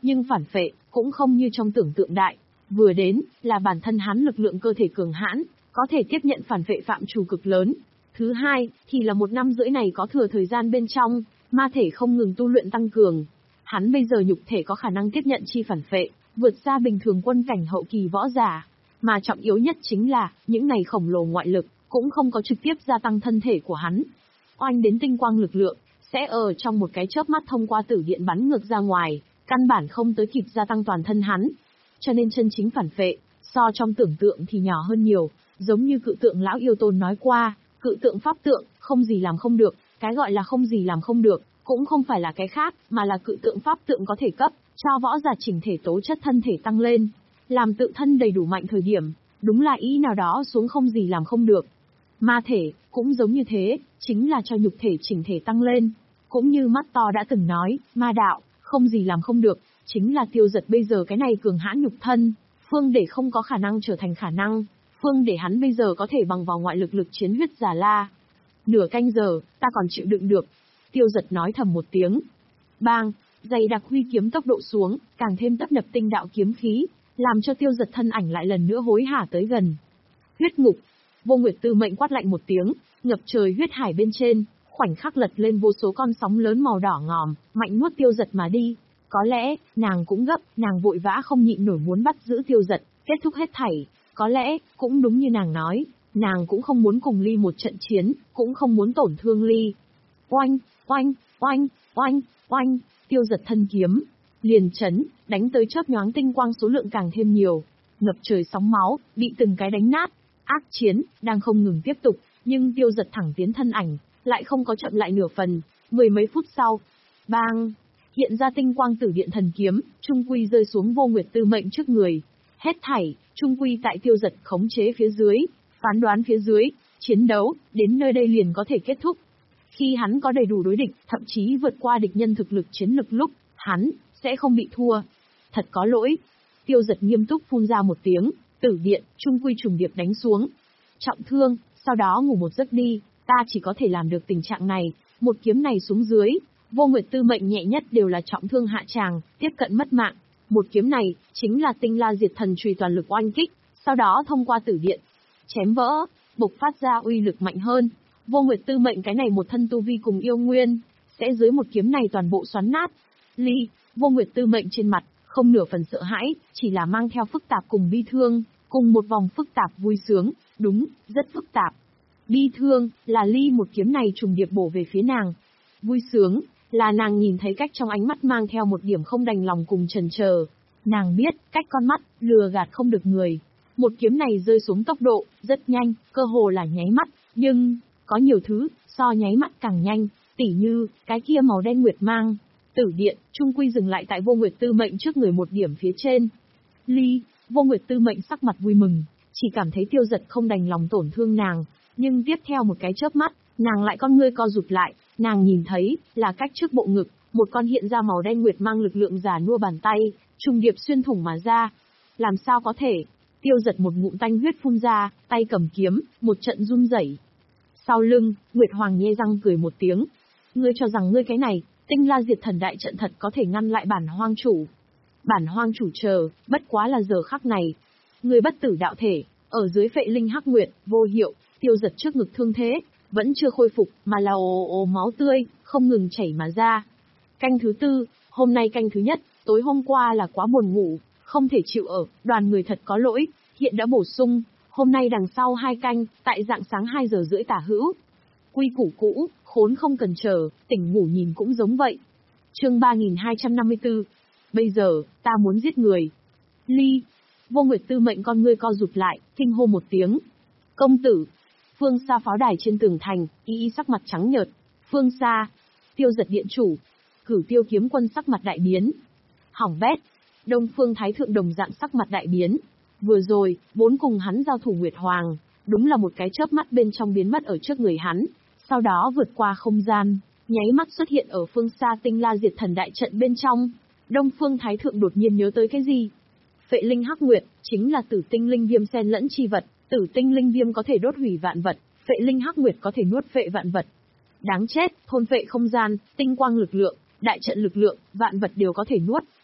Nhưng phản phệ, cũng không như trong tưởng tượng đại. Vừa đến, là bản thân hắn lực lượng cơ thể cường hãn, có thể tiếp nhận phản phệ phạm trù cực lớn. Thứ hai, thì là một năm rưỡi này có thừa thời gian bên trong, ma thể không ngừng tu luyện tăng cường. Hắn bây giờ nhục thể có khả năng tiếp nhận chi phản phệ, vượt xa bình thường quân cảnh hậu kỳ võ giả. Mà trọng yếu nhất chính là, những này khổng lồ ngoại lực, cũng không có trực tiếp gia tăng thân thể của hắn. Oanh đến tinh quang lực lượng, sẽ ở trong một cái chớp mắt thông qua tử điện bắn ngược ra ngoài, căn bản không tới kịp gia tăng toàn thân hắn. Cho nên chân chính phản phệ, so trong tưởng tượng thì nhỏ hơn nhiều, giống như cự tượng lão yêu tôn nói qua, cự tượng pháp tượng, không gì làm không được, cái gọi là không gì làm không được, cũng không phải là cái khác, mà là cự tượng pháp tượng có thể cấp, cho võ giả chỉnh thể tố chất thân thể tăng lên, làm tự thân đầy đủ mạnh thời điểm, đúng là ý nào đó xuống không gì làm không được. Ma thể, cũng giống như thế, chính là cho nhục thể chỉnh thể tăng lên. Cũng như mắt to đã từng nói, ma đạo, không gì làm không được, chính là Tiêu Dật bây giờ cái này cường hãn nhục thân, phương để không có khả năng trở thành khả năng, phương để hắn bây giờ có thể bằng vào ngoại lực lực chiến huyết giả la. Nửa canh giờ, ta còn chịu đựng được. Tiêu Dật nói thầm một tiếng. Bang, dày đặc huy kiếm tốc độ xuống, càng thêm tấp nập tinh đạo kiếm khí, làm cho Tiêu Dật thân ảnh lại lần nữa hối hả tới gần. Huyết ngục. Vô Nguyệt Tư mệnh quát lạnh một tiếng, ngập trời huyết hải bên trên, khoảnh khắc lật lên vô số con sóng lớn màu đỏ ngòm, mạnh nuốt Tiêu Dật mà đi. Có lẽ, nàng cũng gấp, nàng vội vã không nhịn nổi muốn bắt giữ Tiêu Dật, kết thúc hết thảy. Có lẽ, cũng đúng như nàng nói, nàng cũng không muốn cùng Ly một trận chiến, cũng không muốn tổn thương Ly. Oanh, oanh, oanh, oanh, oanh, Tiêu Dật thân kiếm, liền chấn, đánh tới chớp nhoáng tinh quang số lượng càng thêm nhiều, ngập trời sóng máu, bị từng cái đánh nát. Ác chiến, đang không ngừng tiếp tục, nhưng Tiêu Dật thẳng tiến thân ảnh, lại không có chậm lại nửa phần. Mười mấy phút sau, bang, hiện ra tinh quang tử điện thần kiếm, trung quy rơi xuống Vô Nguyệt Tư mệnh trước người. Hết thảy, trung quy tại Tiêu Dật khống chế phía dưới, phán đoán phía dưới, chiến đấu, đến nơi đây liền có thể kết thúc. Khi hắn có đầy đủ đối địch, thậm chí vượt qua địch nhân thực lực chiến lực lúc, hắn, sẽ không bị thua. Thật có lỗi. Tiêu Dật nghiêm túc phun ra một tiếng, tử điện, trung quy trùng điệp đánh xuống. Trọng thương, sau đó ngủ một giấc đi, ta chỉ có thể làm được tình trạng này, một kiếm này xuống dưới, Vô Nguyệt Tư mệnh nhẹ nhất đều là trọng thương hạ tràng, tiếp cận mất mạng. Một kiếm này, chính là tinh la diệt thần chùy toàn lực oanh kích, sau đó thông qua tử điện, chém vỡ, bộc phát ra uy lực mạnh hơn. Vô Nguyệt Tư mệnh cái này một thân tu vi cùng yêu nguyên, sẽ dưới một kiếm này toàn bộ xoắn nát. Ly, Vô Nguyệt Tư mệnh trên mặt, không nửa phần sợ hãi, chỉ là mang theo phức tạp cùng bi thương, cùng một vòng phức tạp vui sướng, đúng, rất phức tạp. Bi thương, là Ly một kiếm này trùng điệp bổ về phía nàng. Vui sướng, là nàng nhìn thấy cách trong ánh mắt mang theo một điểm không đành lòng cùng chần chờ. Nàng biết, cách con mắt, lừa gạt không được người. Một kiếm này rơi xuống tốc độ, rất nhanh, cơ hồ là nháy mắt, nhưng, có nhiều thứ, so nháy mắt càng nhanh, tỉ như, cái kia màu đen nguyệt mang. Tử điện, trung quy dừng lại tại Vô Nguyệt Tư mệnh trước người một điểm phía trên. Ly, Vô Nguyệt Tư mệnh sắc mặt vui mừng, chỉ cảm thấy Tiêu Dật không đành lòng tổn thương nàng, nhưng tiếp theo một cái chớp mắt, nàng lại con ngươi co rụt lại, nàng nhìn thấy, là cách trước bộ ngực, một con hiện ra màu đen nguyệt mang lực lượng giả nua bàn tay, trùng điệp xuyên thủng mà ra. Làm sao có thể? Tiêu Dật một ngụm tanh huyết phun ra, tay cầm kiếm, một trận run rẩy. Sau lưng, Nguyệt Hoàng nhe răng cười một tiếng. Ngươi cho rằng ngươi cái này, tinh la diệt thần đại trận thật có thể ngăn lại bản hoang chủ. Bản hoang chủ chờ, bất quá là giờ khắc này. Ngươi bất tử đạo thể, ở dưới phệ linh hắc nguyệt, vô hiệu, Tiêu Dật trước ngực thương thế, vẫn chưa khôi phục, mà là ồ ồ máu tươi, không ngừng chảy mà ra. Canh thứ tư, hôm nay canh thứ nhất, tối hôm qua là quá buồn ngủ, không thể chịu ở, đoàn người thật có lỗi, hiện đã bổ sung, hôm nay đằng sau hai canh, tại rạng sáng hai giờ rưỡi tả hữu. Quy củ cũ, khốn không cần chờ, tỉnh ngủ nhìn cũng giống vậy. Chương ba nghìn hai trăm năm mươi tư. Bây giờ, ta muốn giết người. Ly. Vô Nguyệt Tư mệnh con ngươi co rụt lại, kinh hô một tiếng. Công tử. Phương xa pháo đài trên tường thành, y y sắc mặt trắng nhợt. Phương xa. Tiêu Dật điện chủ. Cửu Tiêu kiếm quân sắc mặt đại biến. Hỏng bét. Đông Phương Thái thượng đồng dạng sắc mặt đại biến. Vừa rồi, vốn cùng hắn giao thủ Nguyệt Hoàng, đúng là một cái chớp mắt bên trong biến mất ở trước người hắn, sau đó vượt qua không gian, nháy mắt xuất hiện ở phương xa tinh la diệt thần đại trận bên trong. Đông Phương Thái thượng đột nhiên nhớ tới cái gì? Phệ linh hắc nguyệt, chính là tử tinh linh viêm xen lẫn chi vật, tử tinh linh viêm có thể đốt hủy vạn vật, phệ linh hắc nguyệt có thể nuốt phệ vạn vật. Đáng chết, thôn phệ không gian, tinh quang lực lượng, đại trận lực lượng, vạn vật đều có thể nuốt,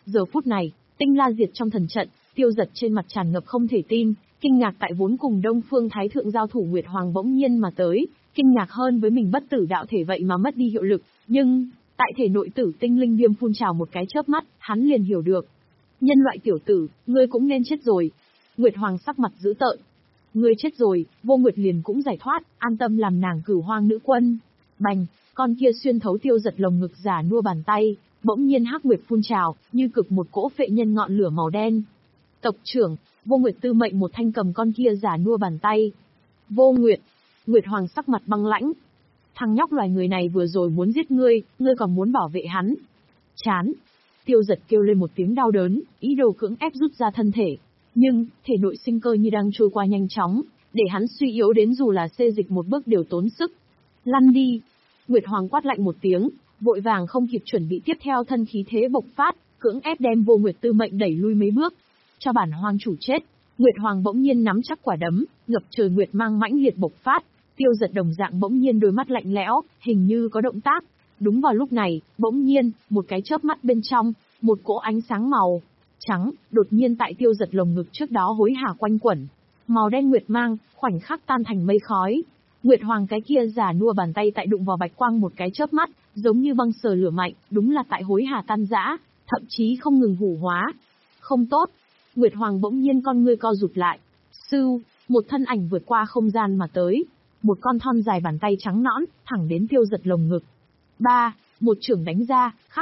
Giờ phút này, tinh la diệt trong thần trận, Tiêu Dật trên mặt tràn ngập không thể tin, kinh ngạc tại vốn cùng Đông Phương Thái Thượng giao thủ Nguyệt Hoàng bỗng nhiên mà tới, kinh ngạc hơn với mình bất tử đạo thể vậy mà mất đi hiệu lực, nhưng tại thể nội tử tinh linh viêm phun trào một cái chớp mắt, hắn liền hiểu được. Nhân loại tiểu tử, ngươi cũng nên chết rồi. Nguyệt Hoàng sắc mặt dữ tợn. Ngươi chết rồi, Vô Nguyệt liền cũng giải thoát, an tâm làm nàng Cửu Hoang nữ quân. Bành, con kia xuyên thấu Tiêu Dật lồng ngực giả nua bàn tay, bỗng nhiên hắc nguyệt phun trào, như cực một cỗ phệ nhân ngọn lửa màu đen. Tộc trưởng, Vô Nguyệt tư mệnh một thanh cầm con kia giả nua bàn tay. Vô Nguyệt, Nguyệt Hoàng sắc mặt băng lãnh. Thằng nhóc loài người này vừa rồi muốn giết ngươi, ngươi còn muốn bảo vệ hắn. Chán. Tiêu Dật kêu lên một tiếng đau đớn, ý đồ cưỡng ép rút ra thân thể. Nhưng, thể nội sinh cơ như đang trôi qua nhanh chóng, để hắn suy yếu đến dù là xê dịch một bước đều tốn sức. Lăn đi. Nguyệt Hoàng quát lạnh một tiếng, vội vàng không kịp chuẩn bị tiếp theo thân khí thế bộc phát, cưỡng ép đem Vô Nguyệt tư mệnh đẩy lui mấy bước. Cho bản hoang chủ chết. Nguyệt Hoàng bỗng nhiên nắm chắc quả đấm, ngập trời nguyệt mang mãnh liệt bộc phát. Tiêu Dật đồng dạng bỗng nhiên đôi mắt lạnh lẽo, hình như có động tác. Đúng vào lúc này, bỗng nhiên, một cái chớp mắt bên trong, một cỗ ánh sáng màu trắng, đột nhiên tại Tiêu Dật lồng ngực trước đó hối hả quanh quẩn. Màu đen nguyệt mang, khoảnh khắc tan thành mây khói. Nguyệt Hoàng cái kia giả nua bàn tay tại đụng vào bạch quang một cái chớp mắt, giống như băng sờ lửa mạnh, đúng là tại hối hả tan rã, thậm chí không ngừng hủ hóa. Không tốt. Nguyệt Hoàng bỗng nhiên con ngươi co rụt lại. Sưu, một thân ảnh vượt qua không gian mà tới. Một con thon dài bàn tay trắng nõn, thẳng đến Tiêu Dật lồng ngực. Ba, một chưởng đánh ra, khắc